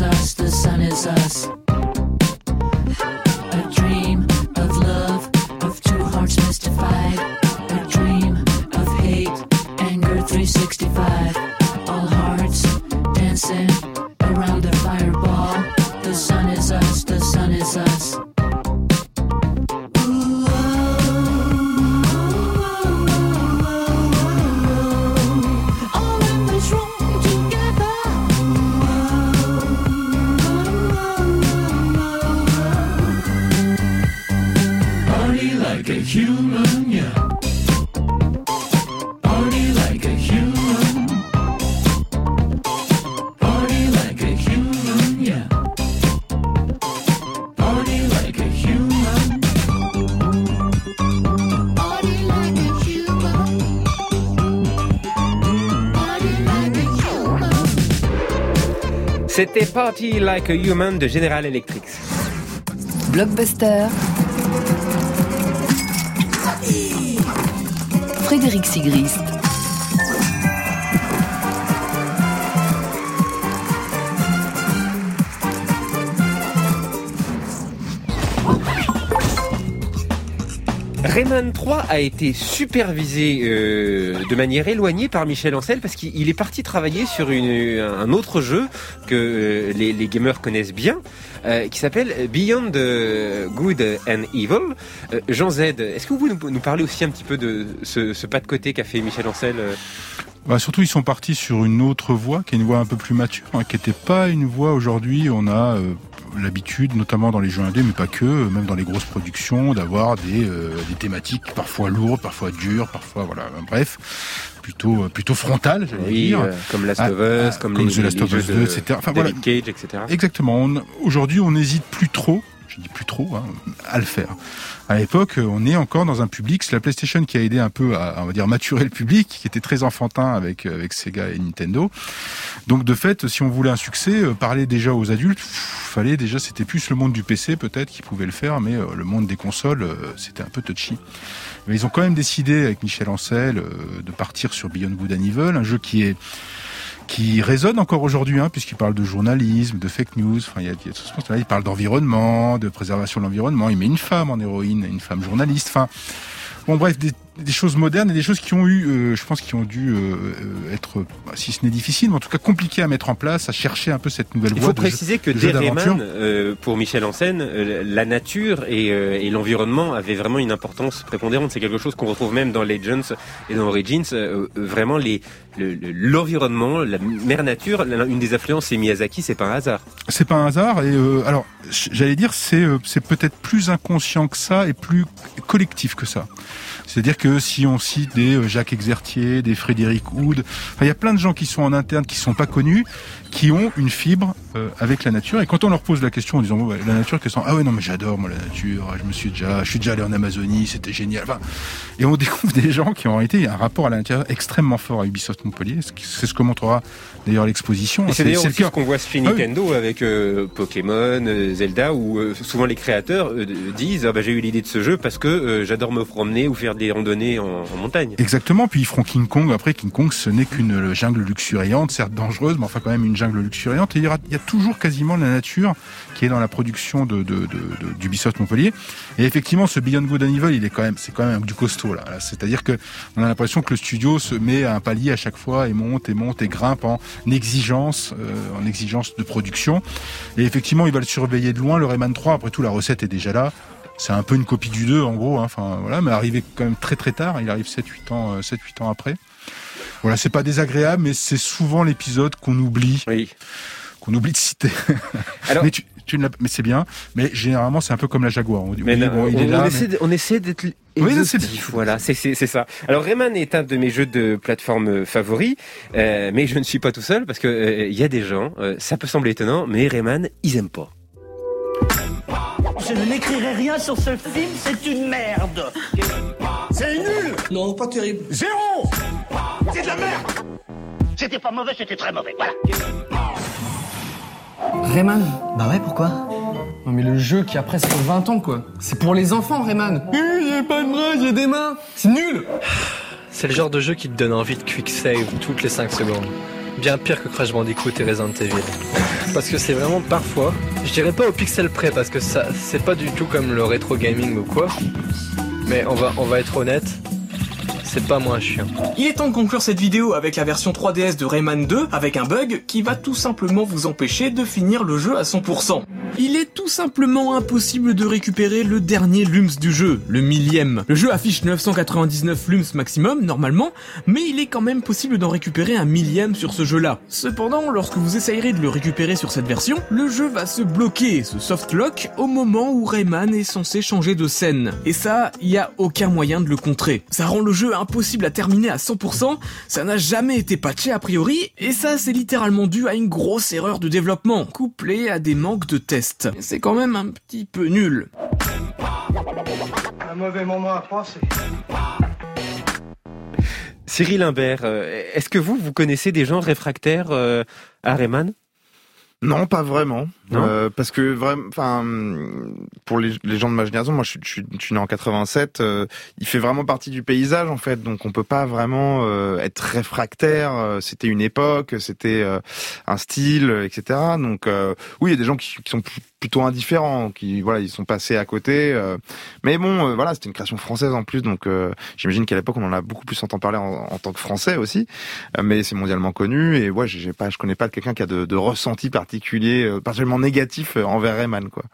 is us, the sun is us. A dream of love, of two hearts mystified. A dream of hate, anger three sixty-five. All hearts dancing around a fireball. The sun is us, the sun is us. Like a human, yeah. Party like a human. Party like a human, yeah. Party like a human. Party like a human. Party like a human. C'était Party Like a Human de General Electric. Blockbuster. Frédéric Sigrist. Rayman trois a été supervisé euh, de manière éloignée par Michel Ancel parce qu'il est parti travailler sur une, un autre jeu que euh, les, les gamers connaissent bien, euh, qui s'appelle Beyond Good and Evil. Euh, Jean Z, est-ce que vous pouvez nous, nous parler aussi un petit peu de ce, ce pas de côté qu'a fait Michel Ancel euh... Bah surtout, ils sont partis sur une autre voie, qui est une voie un peu plus mature, hein, qui n'était pas une voie aujourd'hui. On a euh, l'habitude, notamment dans les jeux indés, mais pas que, même dans les grosses productions, d'avoir des, euh, des thématiques parfois lourdes, parfois dures, parfois voilà, bref, plutôt plutôt frontales, j'allais oui, dire. Euh, comme Last of Us, ah, comme, comme les, The Last of Us deux, et cetera. Enfin voilà, Cage, et cetera. Exactement. On, aujourd'hui, on n'hésite plus trop. Je dis plus trop, hein, à le faire. À l'époque, on est encore dans un public, c'est la PlayStation qui a aidé un peu à, on va dire, maturer le public, qui était très enfantin avec avec Sega et Nintendo. Donc de fait, si on voulait un succès, euh, parler déjà aux adultes, pff, fallait déjà, c'était plus le monde du P C peut-être qui pouvait le faire, mais euh, le monde des consoles, euh, c'était un peu touchy. Mais ils ont quand même décidé avec Michel Ancel euh, de partir sur Beyond Good and Evil, un jeu qui est qui résonne encore aujourd'hui, hein, puisqu'il parle de journalisme, de fake news. Enfin, il y a, il y a tout ce il parle d'environnement, de préservation de l'environnement. Il met une femme en héroïne, une femme journaliste. Enfin, bon, bref, des, des choses modernes et des choses qui ont eu, euh, je pense, qui ont dû euh, être, bah, si ce n'est difficile, mais en tout cas compliqué à mettre en place, à chercher un peu cette nouvelle voie. Il faut de préciser jeu, que dès Rayman, euh, pour Michel Ancel, euh, la nature et, euh, et l'environnement avaient vraiment une importance prépondérante. C'est quelque chose qu'on retrouve même dans Legends et dans Origins. Euh, vraiment, les, le, le, l'environnement, la mère nature, une des influences, c'est Miyazaki, c'est pas un hasard. C'est pas un hasard. Et euh, alors, j'allais dire, c'est euh, c'est peut-être plus inconscient que ça et plus collectif que ça. C'est-à-dire que si on cite des Jacques Exertier, des Frédéric Oud, enfin, il y a plein de gens qui sont en interne, qui sont pas connus, qui ont une fibre euh, avec la nature. Et quand on leur pose la question en disant oh, la nature, qu'est-ce que c'est ? Ah ouais, non mais j'adore moi la nature. Je me suis déjà, je suis déjà allé en Amazonie, c'était génial. Enfin, et on découvre des gens qui ont été un rapport à la nature extrêmement fort à Ubisoft Montpellier. C'est ce que montrera d'ailleurs l'exposition. Et c'est, c'est d'ailleurs c'est aussi ce qu'on voit chez Nintendo ah, oui. avec euh, Pokémon, euh, Zelda, où euh, souvent les créateurs euh, disent ah, bah, j'ai eu l'idée de ce jeu parce que euh, j'adore me promener ou faire des randonnées en, en montagne. Exactement. Puis ils feront King Kong. Après, King Kong, ce n'est qu'une jungle luxuriante, certes dangereuse, mais enfin quand même une jungle luxuriante. Et il y, aura, il y a toujours quasiment la nature qui est dans la production de, de, de, de d'Ubisoft Montpellier. Et effectivement, ce Beyond Good and Evil, il est quand même, c'est quand même du costaud là. C'est-à-dire que on a l'impression que le studio se met à un palier à chaque fois et monte et monte et grimpe en exigence, euh, en exigence de production. Et effectivement, il va le surveiller de loin. Le Rayman trois, après tout, la recette est déjà là. C'est un peu une copie du deux en gros, hein. Enfin voilà, mais arrivé quand même très très tard. Il arrive sept huit ans, euh, sept huit ans après. Voilà, c'est pas désagréable, mais c'est souvent l'épisode qu'on oublie, oui. qu'on oublie de citer. Alors, mais, tu, tu ne mais c'est bien. Mais généralement, c'est un peu comme la Jaguar. On dit, mais oui, non, bon, il on, est là, on, mais... essaie de, on essaie d'être exhaustif. Oui, voilà, c'est, c'est, c'est ça. Alors Rayman est un de mes jeux de plateforme favoris, euh, mais je ne suis pas tout seul parce que il euh, y a des gens, euh, ça peut sembler étonnant, mais Rayman, ils aiment pas. Je n'écrirai rien sur ce film, c'est une merde. C'est nul. Non, pas terrible. Zéro. C'est de la merde. C'était pas mauvais, c'était très mauvais, voilà. Rayman ? Bah ouais, pourquoi ? Non mais le jeu qui a presque vingt ans, quoi. C'est pour les enfants, Rayman. Il y a pas de bras, il y a des mains. C'est nul. C'est le genre de jeu qui te donne envie de quick save toutes les cinq secondes. Bien pire que Crash Bandicoot et Resident Evil. parce que c'est vraiment parfois, je dirais pas au pixel près parce que ça c'est pas du tout comme le rétro gaming ou quoi, mais on va, on va être honnête, c'est pas moins chiant. Il est temps de conclure cette vidéo avec la version trois D S de Rayman deux avec un bug qui va tout simplement vous empêcher de finir le jeu à cent pour cent. Il est tout simplement impossible de récupérer le dernier lums du jeu, le millième. Le jeu affiche neuf cent quatre-vingt-dix-neuf lums maximum, normalement, mais il est quand même possible d'en récupérer un millième sur ce jeu-là. Cependant, lorsque vous essayerez de le récupérer sur cette version, le jeu va se bloquer, se softlock, au moment où Rayman est censé changer de scène. Et ça, il y a aucun moyen de le contrer. Ça rend le jeu impossible à terminer à cent pour cent, ça n'a jamais été patché a priori, et ça c'est littéralement dû à une grosse erreur de développement, couplée à des manques de tests. C'est quand même un petit peu nul. Un mauvais moment à passer. Cyril Imbert, est-ce que vous, vous connaissez des gens réfractaires euh, à Rayman ? Non, pas vraiment. Non euh, parce que vraiment, enfin, pour les, les gens de ma génération, moi, je, je, je suis né en quatre-vingt-sept. Euh, il fait vraiment partie du paysage, en fait. Donc, on peut pas vraiment euh, être réfractaire. C'était une époque, c'était euh, un style, et cetera. Donc, euh, oui, il y a des gens qui, qui sont plutôt indifférents, qui, voilà, ils sont passés à côté. Euh, mais bon, euh, voilà, c'était une création française en plus. Donc, euh, j'imagine qu'à l'époque, on en a beaucoup plus entendu parler en, en tant que Français aussi. Euh, mais c'est mondialement connu. Et ouais, j'ai pas, je connais pas quelqu'un qui a de, de ressenti particulier, euh, particulièrement négatif envers Rayman, quoi.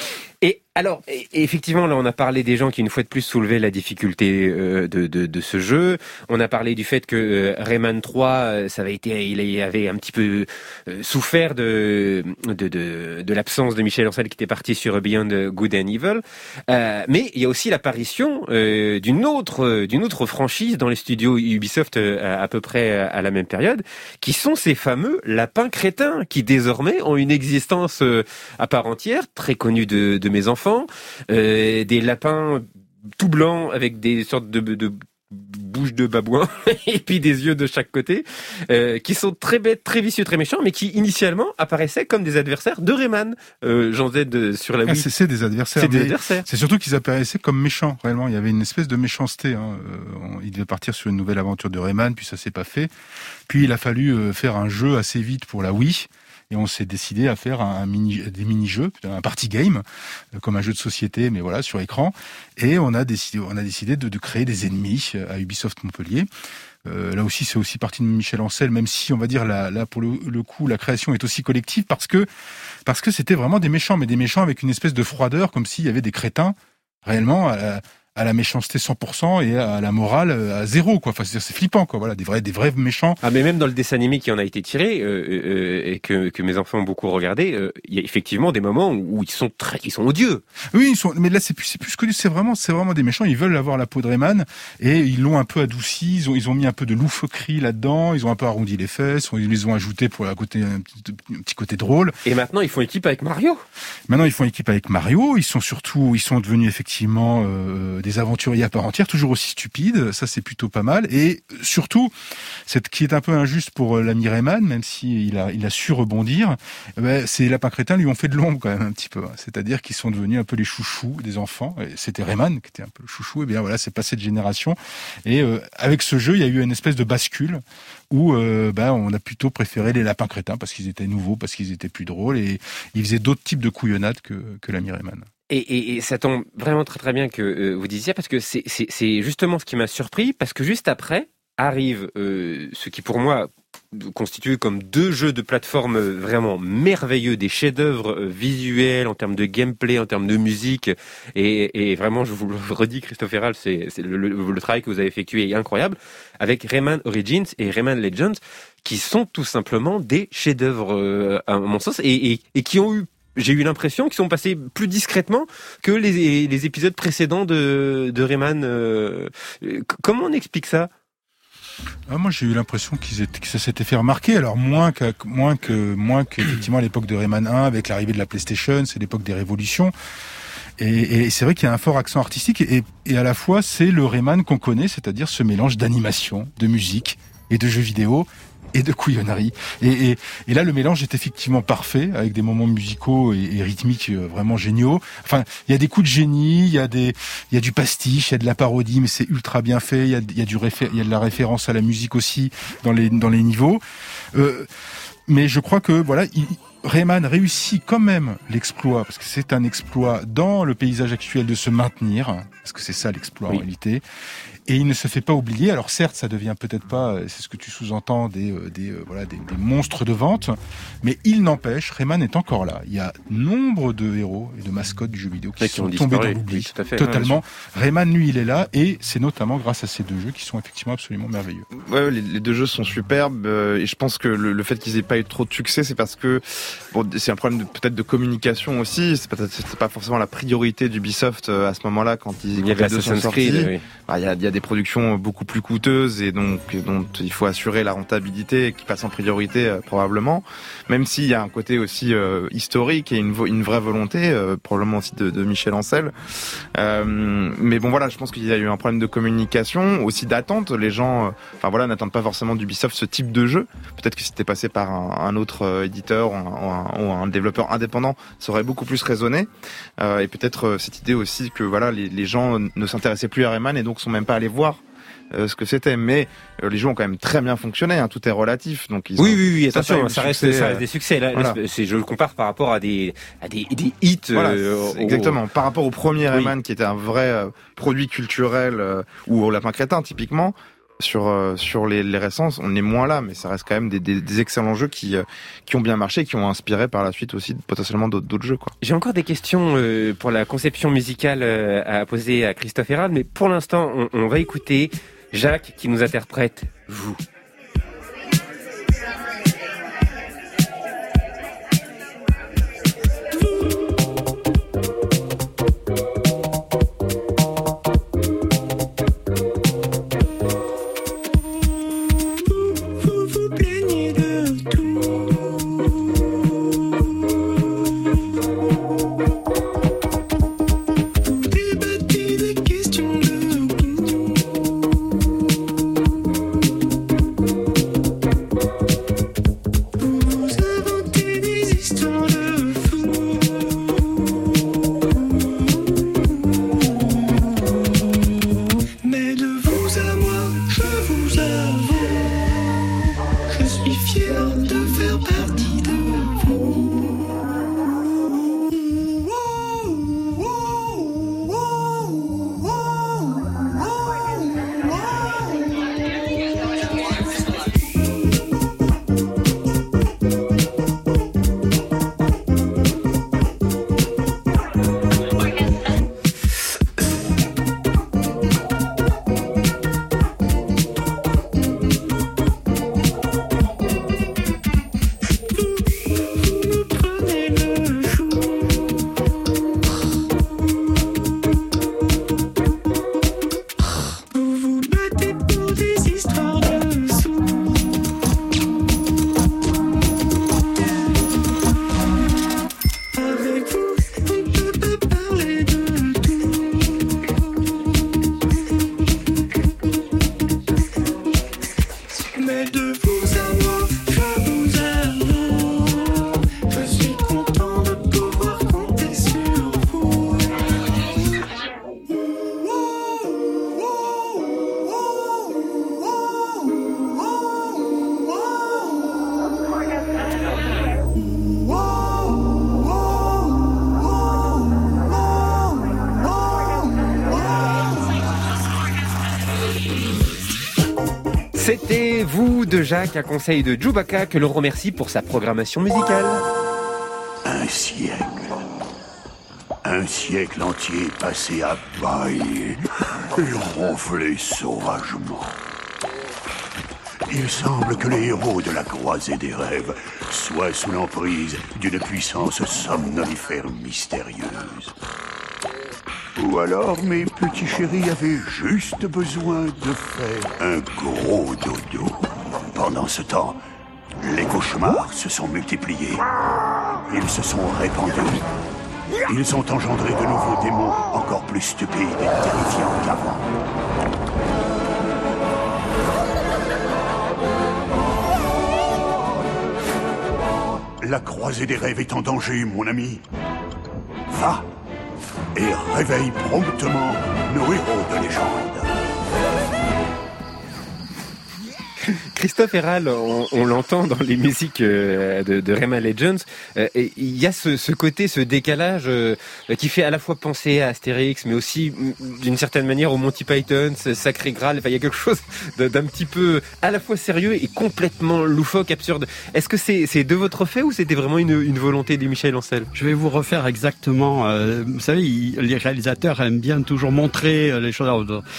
Et alors, et effectivement, là, on a parlé des gens qui, une fois de plus, soulevaient la difficulté euh, de, de, de ce jeu. On a parlé du fait que euh, Rayman trois, ça avait été, il avait un petit peu euh, souffert de de, de, de l'absence de Michel Ancel qui était parti sur Beyond Good and Evil. Euh, mais il y a aussi l'apparition euh, d'une autre d'une autre franchise dans les studios Ubisoft euh, à, à peu près à la même période, qui sont ces fameux lapins crétins qui désormais ont une existence euh, à part entière, très connue de, de mes enfants, euh, des lapins tout blancs avec des sortes de, de bouches de babouin et puis des yeux de chaque côté, euh, qui sont très bêtes, très vicieux, très méchants, mais qui initialement apparaissaient comme des adversaires de Rayman. Euh, Jean Z sur la Wii. Ah, c'est, c'est des adversaires. C'est des adversaires. C'est surtout qu'ils apparaissaient comme méchants, réellement. Il y avait une espèce de méchanceté. Hein. Euh, il devait partir sur une nouvelle aventure de Rayman, puis ça s'est pas fait. Puis il a fallu euh, faire un jeu assez vite pour la Wii. Et on s'est décidé à faire un, un mini, des mini-jeux, un party game, euh, comme un jeu de société, mais voilà, sur écran. Et on a décidé, on a décidé de, de créer des ennemis à Ubisoft Montpellier. Euh, là aussi, c'est aussi partie de Michel Ancel, même si on va dire là, là pour le, le coup, la création est aussi collective parce que parce que c'était vraiment des méchants, mais des méchants avec une espèce de froideur, comme s'il y avait des crétins réellement à la, à la méchanceté cent pour cent et à la morale à zéro, quoi. Enfin, c'est, c'est flippant, quoi. Voilà, des vrais, des vrais méchants. Ah, mais même dans le dessin animé qui en a été tiré euh, euh, et que, que mes enfants ont beaucoup regardé, euh, il y a effectivement des moments où ils sont très, ils sont odieux. Oui, ils sont. Mais là, c'est plus, c'est plus que c'est vraiment, c'est vraiment des méchants. Ils veulent avoir la peau de Rayman et ils l'ont un peu adouci. Ils ont, ils ont mis un peu de loufoquerie là-dedans. Ils ont un peu arrondi les fesses. Ils les ont ajoutés pour un côté, un petit, un petit côté drôle. Et maintenant, ils font équipe avec Mario. Maintenant, ils font équipe avec Mario. Ils sont surtout, ils sont devenus effectivement euh, des aventuriers à part entière, toujours aussi stupides. Ça, c'est plutôt pas mal. Et surtout, ce qui est un peu injuste pour l'ami Rayman, même si il a, il a su rebondir, ben, ces lapins crétins lui ont fait de l'ombre quand même un petit peu. C'est-à-dire qu'ils sont devenus un peu les chouchous des enfants. Et c'était Rayman qui était un peu le chouchou. Et bien voilà, c'est passé de génération. Et euh, avec ce jeu, il y a eu une espèce de bascule où euh, ben, on a plutôt préféré les lapins crétins parce qu'ils étaient nouveaux, parce qu'ils étaient plus drôles et ils faisaient d'autres types de couillonnades que, que l'ami Rayman. Et, et, et ça tombe vraiment très très bien que euh, vous disiez, parce que c'est, c'est, c'est justement ce qui m'a surpris, parce que juste après arrive euh, ce qui pour moi constitue comme deux jeux de plateforme vraiment merveilleux, des chefs-d'œuvre visuels en termes de gameplay, en termes de musique, et, et vraiment je vous le redis, Christophe Herral, c'est, c'est le, le, le travail que vous avez effectué est incroyable, avec Rayman Origins et Rayman Legends, qui sont tout simplement des chefs-d'œuvre euh, à mon sens, et, et, et qui ont eu j'ai eu l'impression qu'ils sont passés plus discrètement que les, les épisodes précédents de, de Rayman. Euh, comment on explique ça ? Ah, moi, j'ai eu l'impression qu'ils étaient, que ça s'était fait remarquer. Alors moins que moins que moins qu'effectivement à l'époque de Rayman un, avec l'arrivée de la PlayStation, c'est l'époque des révolutions. Et, et c'est vrai qu'il y a un fort accent artistique et, et à la fois c'est le Rayman qu'on connaît, c'est-à-dire ce mélange d'animation, de musique et de jeux vidéo. Et de couillonnerie. Et, et, et là, le mélange est effectivement parfait, avec des moments musicaux et, et rythmiques vraiment géniaux. Enfin, il y a des coups de génie, il y a des, il y a du pastiche, il y a de la parodie, mais c'est ultra bien fait. Il y a, il y a du réfé- il y a de la référence à la musique aussi dans les, dans les niveaux. Euh, mais je crois que voilà, il, Rayman réussit quand même l'exploit, parce que c'est un exploit dans le paysage actuel de se maintenir, parce que c'est ça l'exploit oui. en réalité. Et il ne se fait pas oublier. Alors certes, ça devient peut-être pas, c'est ce que tu sous-entends, des, des, euh, voilà, des, des monstres de vente, mais il n'empêche, Rayman est encore là. Il y a nombre de héros et de mascottes du jeu vidéo qui, qui sont tombés dans l'oubli. Oui, tout à fait, totalement. Ouais, Rayman, lui, il est là, et c'est notamment grâce à ces deux jeux qui sont effectivement absolument merveilleux. Ouais, les, les deux jeux sont superbes, euh, et je pense que le, le fait qu'ils aient pas eu trop de succès, c'est parce que bon, c'est un problème de, peut-être de communication aussi. C'est pas, c'était pas forcément la priorité d'Ubisoft euh, à ce moment-là quand ils, il y avait Assassin's Creed. Oui. Bah, il y a, il y a des productions beaucoup plus coûteuses et donc dont il faut assurer la rentabilité et qui passe en priorité euh, probablement, même s'il y a un côté aussi euh, historique et une, vo- une vraie volonté euh, probablement aussi de, de Michel Ancel. Euh, mais bon voilà, je pense qu'il y a eu un problème de communication, aussi d'attente. Les gens, euh, enfin voilà, n'attendent pas forcément d'Ubisoft ce type de jeu. Peut-être que si c'était passé par un, un autre euh, éditeur ou un, ou, un, ou un développeur indépendant, ça aurait beaucoup plus résonné. Euh, et peut-être euh, cette idée aussi que voilà, les, les gens ne s'intéressaient plus à Rayman et donc sont même pas allés voir Euh, ce que c'était, mais euh, les jeux ont quand même très bien fonctionné, hein, tout est relatif, donc ils oui ont, oui oui attention, ça, ça reste succès, ça reste des succès là, voilà. là c'est, je le compare par rapport à des à des, des hits voilà, euh, exactement, au... par rapport au premier oui. Rayman qui était un vrai euh, produit culturel euh, ou au Lapin Crétin typiquement. Sur euh, sur les, les récents, on est moins là, mais ça reste quand même des, des, des excellents jeux qui euh, qui ont bien marché, qui ont inspiré par la suite aussi potentiellement d'autres, d'autres jeux, quoi. J'ai encore des questions euh, pour la conception musicale euh, à poser à Christophe Hérald, mais pour l'instant, on, on va écouter Jacques qui nous interprète Vous. C'était Vous de Jacques, un conseil de Chewbacca que l'on remercie pour sa programmation musicale. Un siècle. Un siècle entier passé à bailler et ronfler sauvagement. Il semble que les héros de la croisée des rêves soient sous l'emprise d'une puissance somnolifère mystérieuse. Ou alors mes petits chéris avaient juste besoin de faire un gros dodo. Pendant ce temps, les cauchemars se sont multipliés. Ils se sont répandus. Ils ont engendré de nouveaux démons encore plus stupides et terrifiants qu'avant. La croisée des rêves est en danger, mon ami. Va et réveille promptement nos héros de légende. Christophe Herral, on, on l'entend dans les musiques euh, de, de Rayman Legends, euh, et il y a ce, ce côté, ce décalage euh, qui fait à la fois penser à Astérix, mais aussi d'une certaine manière au Monty Python, Sacré Graal. Enfin, il y a quelque chose d'un petit peu à la fois sérieux et complètement loufoque, absurde. Est-ce que c'est, c'est de votre fait ou c'était vraiment une, une volonté de Michel Ancel? Je vais vous refaire exactement. Euh, vous savez, il, les réalisateurs aiment bien toujours montrer les choses.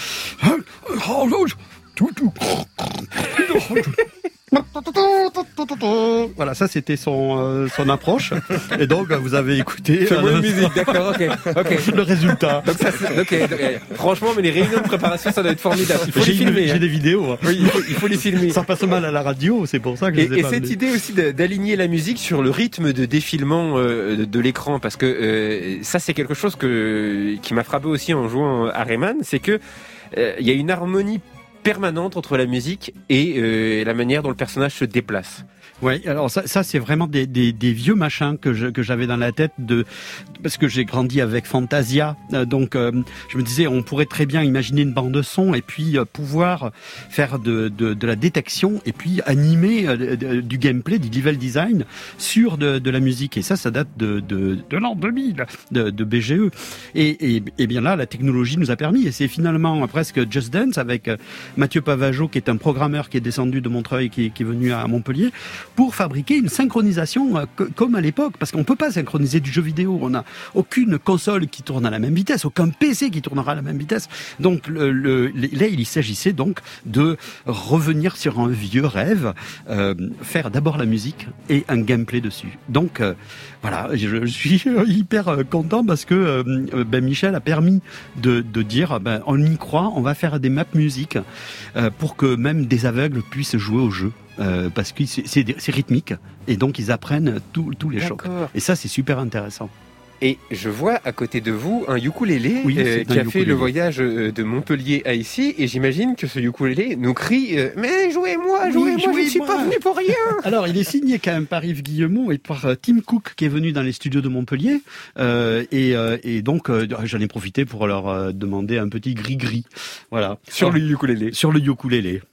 Voilà, ça c'était son euh, son approche. Et donc vous avez écouté c'est euh, musique, d'accord, ok, ok. Le résultat. Donc ça, c'est, okay, okay. Franchement, mais les réunions de préparation, ça doit être formidable. Il faut j'ai les filmer. Une, hein. J'ai des vidéos. Oui, il faut, il faut les filmer. Ça passe mal à la radio, c'est pour ça que. Et, je les ai et pas cette venus. idée aussi de, d'aligner la musique sur le rythme de défilement euh, de, de l'écran, parce que euh, ça c'est quelque chose que qui m'a frappé aussi en jouant à Rayman, c'est que euh, il y a une harmonie permanente entre la musique et euh, la manière dont le personnage se déplace. Ouais, alors ça, ça c'est vraiment des, des, des vieux machins que, je, que j'avais dans la tête de parce que j'ai grandi avec Fantasia, euh, donc euh, je me disais on pourrait très bien imaginer une bande son et puis euh, pouvoir faire de, de, de la détection et puis animer euh, de, du gameplay, du level design sur de, de la musique, et ça, ça date de, de, de l'an deux mille de, de B G E, et, et, et bien là la technologie nous a permis, et c'est finalement presque Just Dance avec Mathieu Pavageau qui est un programmeur qui est descendu de Montreuil, qui, qui est venu à Montpellier pour fabriquer une synchronisation euh, que, comme à l'époque, parce qu'on peut pas synchroniser du jeu vidéo. On n'a aucune console qui tourne à la même vitesse, aucun P C qui tournera à la même vitesse. Donc le, le, là, il s'agissait donc de revenir sur un vieux rêve, euh, faire d'abord la musique et un gameplay dessus. Donc euh, voilà, je, je suis hyper content parce que euh, ben Michel a permis de, de dire, ben on y croit, on va faire des maps musique euh, pour que même des aveugles puissent jouer au jeu. Euh, parce que c'est, c'est, c'est rythmique et donc ils apprennent tous tous les chocs. Et ça, c'est super intéressant. Et je vois à côté de vous un ukulélé oui, euh, qui un a ukulélé. fait le voyage de Montpellier à ici, et j'imagine que ce ukulélé nous crie euh, mais jouez-moi, jouez-moi, oui, jouez-moi, je ne suis pas venu pour rien. Alors il est signé quand même par Yves Guillemot et par euh, Tim Cook qui est venu dans les studios de Montpellier, euh, et, euh, et donc euh, j'en ai profité pour leur euh, demander un petit gris-gris. Voilà. Sur Alors, le ukulélé. Sur le ukulélé.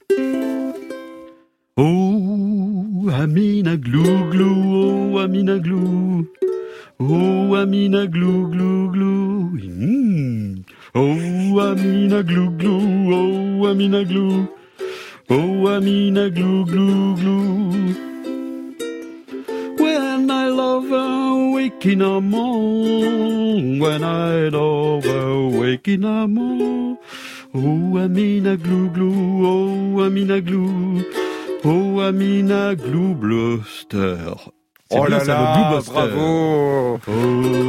Oh, Amina glou glou, oh, Amina glou. Oh, Amina glou glou glou. Mm. Oh, Amina glou glou, oh, Amina glou. Oh, Amina glou glou glou. When I love her waking up more, when I love her waking up more. Oh, Amina glou glou, oh, Amina glou. Oh, Amina Glou Bluster. C'est oh là ça, là, le bravo. Oh.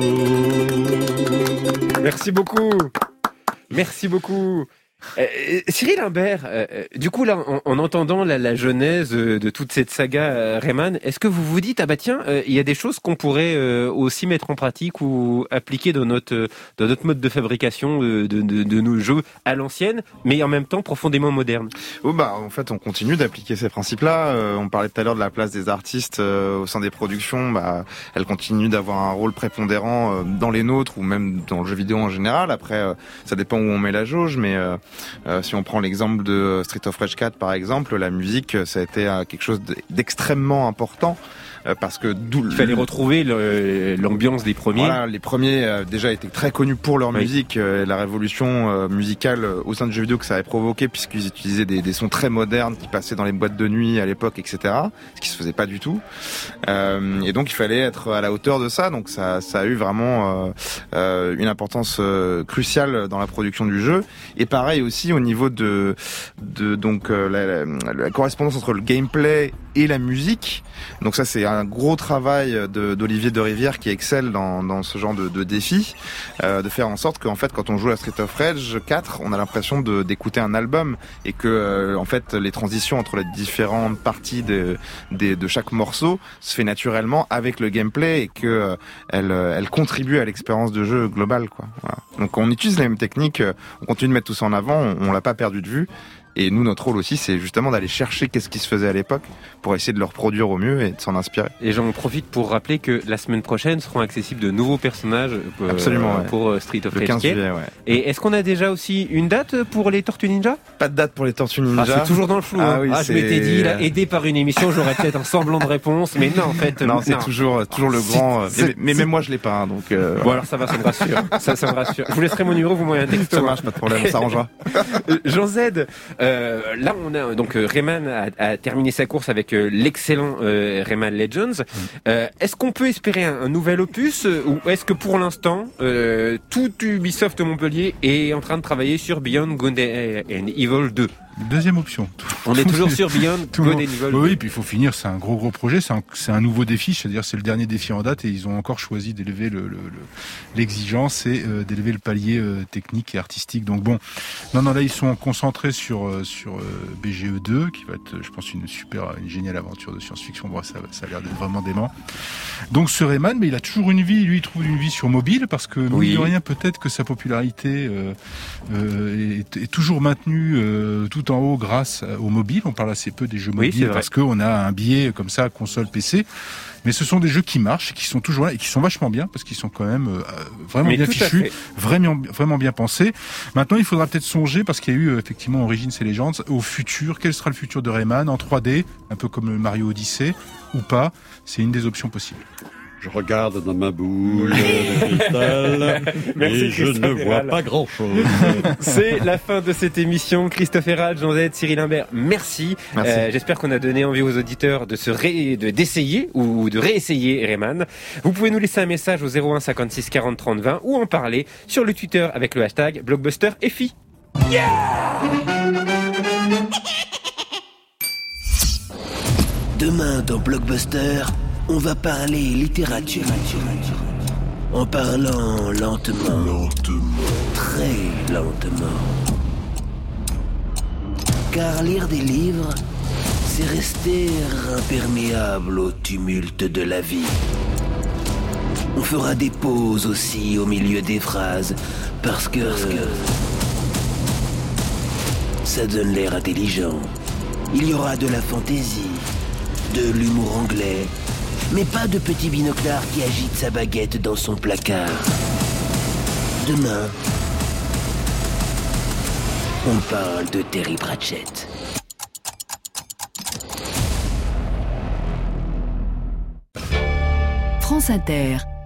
Merci beaucoup. Merci beaucoup. Euh, Cyril Imbert, euh, du coup là, en, en entendant la, la genèse de toute cette saga euh, Rayman, est-ce que vous vous dites ah bah tiens, il euh, y a des choses qu'on pourrait euh, aussi mettre en pratique ou appliquer dans notre dans notre mode de fabrication euh, de, de, de nos jeux à l'ancienne, mais en même temps profondément moderne. Oh bah en fait on continue d'appliquer ces principes-là. Euh, on parlait tout à l'heure de la place des artistes euh, au sein des productions. Bah elle continue d'avoir un rôle prépondérant euh, dans les nôtres ou même dans le jeu vidéo en général. Après euh, ça dépend où on met la jauge, mais euh, Euh, si on prend l'exemple de Street of Rage quatre par exemple, la musique ça a été euh, quelque chose d'extrêmement important. Euh, parce que d'où il fallait retrouver le, l'ambiance des premiers. Voilà, les premiers euh, déjà étaient très connus pour leur oui. musique, euh, la révolution euh, musicale euh, au sein du jeu vidéo que ça avait provoqué, puisqu'ils utilisaient des, des sons très modernes qui passaient dans les boîtes de nuit à l'époque, et cetera. Ce qui se faisait pas du tout. Euh, et donc il fallait être à la hauteur de ça. Donc ça, ça a eu vraiment euh, euh, une importance euh, cruciale dans la production du jeu. Et pareil aussi au niveau de, de donc euh, la, la, la correspondance entre le gameplay et la musique. Donc ça c'est un gros travail de, d'Olivier de Rivière qui excelle dans, dans ce genre de, de défi, euh, de faire en sorte qu'en fait quand on joue à Street of Rage quatre, on a l'impression de, d'écouter un album et que euh, en fait les transitions entre les différentes parties de, de, de chaque morceau se fait naturellement avec le gameplay et que euh, elle, elle contribue à l'expérience de jeu globale quoi. Voilà. Donc on utilise les mêmes techniques, on continue de mettre tout ça en avant, on, on l'a pas perdu de vue. Et nous, notre rôle aussi, c'est justement d'aller chercher qu'est-ce qui se faisait à l'époque pour essayer de le reproduire au mieux et de s'en inspirer. Et j'en profite pour rappeler que la semaine prochaine seront accessibles de nouveaux personnages euh, Absolument, ouais. pour euh, Street of Le Rage quinze quatre. juillet, ouais. Et est-ce qu'on a déjà aussi une date pour les Tortues Ninja ? Pas de date pour les Tortues Ninja. Ah, c'est toujours dans le flou. Ah, hein. oui, ah je c'est... m'étais dit, là, aidé par une émission, j'aurais peut-être un semblant de réponse, mais non, en fait. Non, c'est non. toujours, toujours le grand. C'est, mais, c'est, mais c'est... même moi, je l'ai pas, hein, donc. Euh, bon, alors ça va, ça me rassure. ça, ça me rassure. Je vous laisserai mon numéro, vous m'envoyez un texto. Ça marche, pas de problème, on s'arrangera. Jean Z, euh, là, on a donc euh, Rayman a, a terminé sa course avec euh, l'excellent euh, Rayman Legends. Euh, est-ce qu'on peut espérer un, un nouvel opus euh, ou est-ce que pour l'instant euh, tout Ubisoft Montpellier est en train de travailler sur Beyond Good and Evil deux? Deuxième option. On est toujours sur Beyond Tout Good le... and Evil deux. Oui, puis il faut finir, c'est un gros gros projet, c'est un, c'est un nouveau défi, c'est-à-dire c'est le dernier défi en date et ils ont encore choisi d'élever le, le, le, l'exigence et euh, d'élever le palier euh, technique et artistique. Donc bon, non, non, là ils sont concentrés sur, euh, sur euh, B G E deux, qui va être, je pense, une super, une géniale aventure de science-fiction. Bon, ça, ça a l'air d'être vraiment dément. Donc ce Rayman, mais il a toujours une vie, lui il trouve une vie sur mobile, parce que mine oui. de rien, peut-être que sa popularité euh, euh, est, est toujours maintenue euh, tout en haut grâce au mobile. On parle assez peu des jeux mobiles oui, parce qu'on a un biais comme ça, console, P C. Mais ce sont des jeux qui marchent, qui sont toujours là et qui sont vachement bien parce qu'ils sont quand même euh, vraiment Mais bien tout à fichus, fait. vraiment, vraiment bien pensés. Maintenant, il faudra peut-être songer, parce qu'il y a eu euh, effectivement Origins et Legends, au futur. Quel sera le futur de Rayman en trois D, un peu comme le Mario Odyssey, ou pas? C'est une des options possibles. Je regarde dans ma boule de cristal Merci, et je ne vois Herald. pas grand-chose. C'est la fin de cette émission. Christophe Herald, Jean Z, Cyril Imbert, merci. Merci. Euh, j'espère qu'on a donné envie aux auditeurs de se ré... de... d'essayer ou de réessayer Rayman. Vous pouvez nous laisser un message au zéro un cinquante-six quarante trente vingt ou en parler sur le Twitter avec le hashtag BlockbusterFI. Yeah! Demain dans Blockbuster, on va parler littérature. En parlant lentement. Lentement. Très lentement. Car lire des livres, c'est rester imperméable au tumulte de la vie. On fera des pauses aussi au milieu des phrases, parce que, parce que ça donne l'air intelligent. Il y aura de la fantaisie, de l'humour anglais, mais pas de petit binoclard qui agite sa baguette dans son placard. Demain, on parle de Terry Pratchett. France Inter.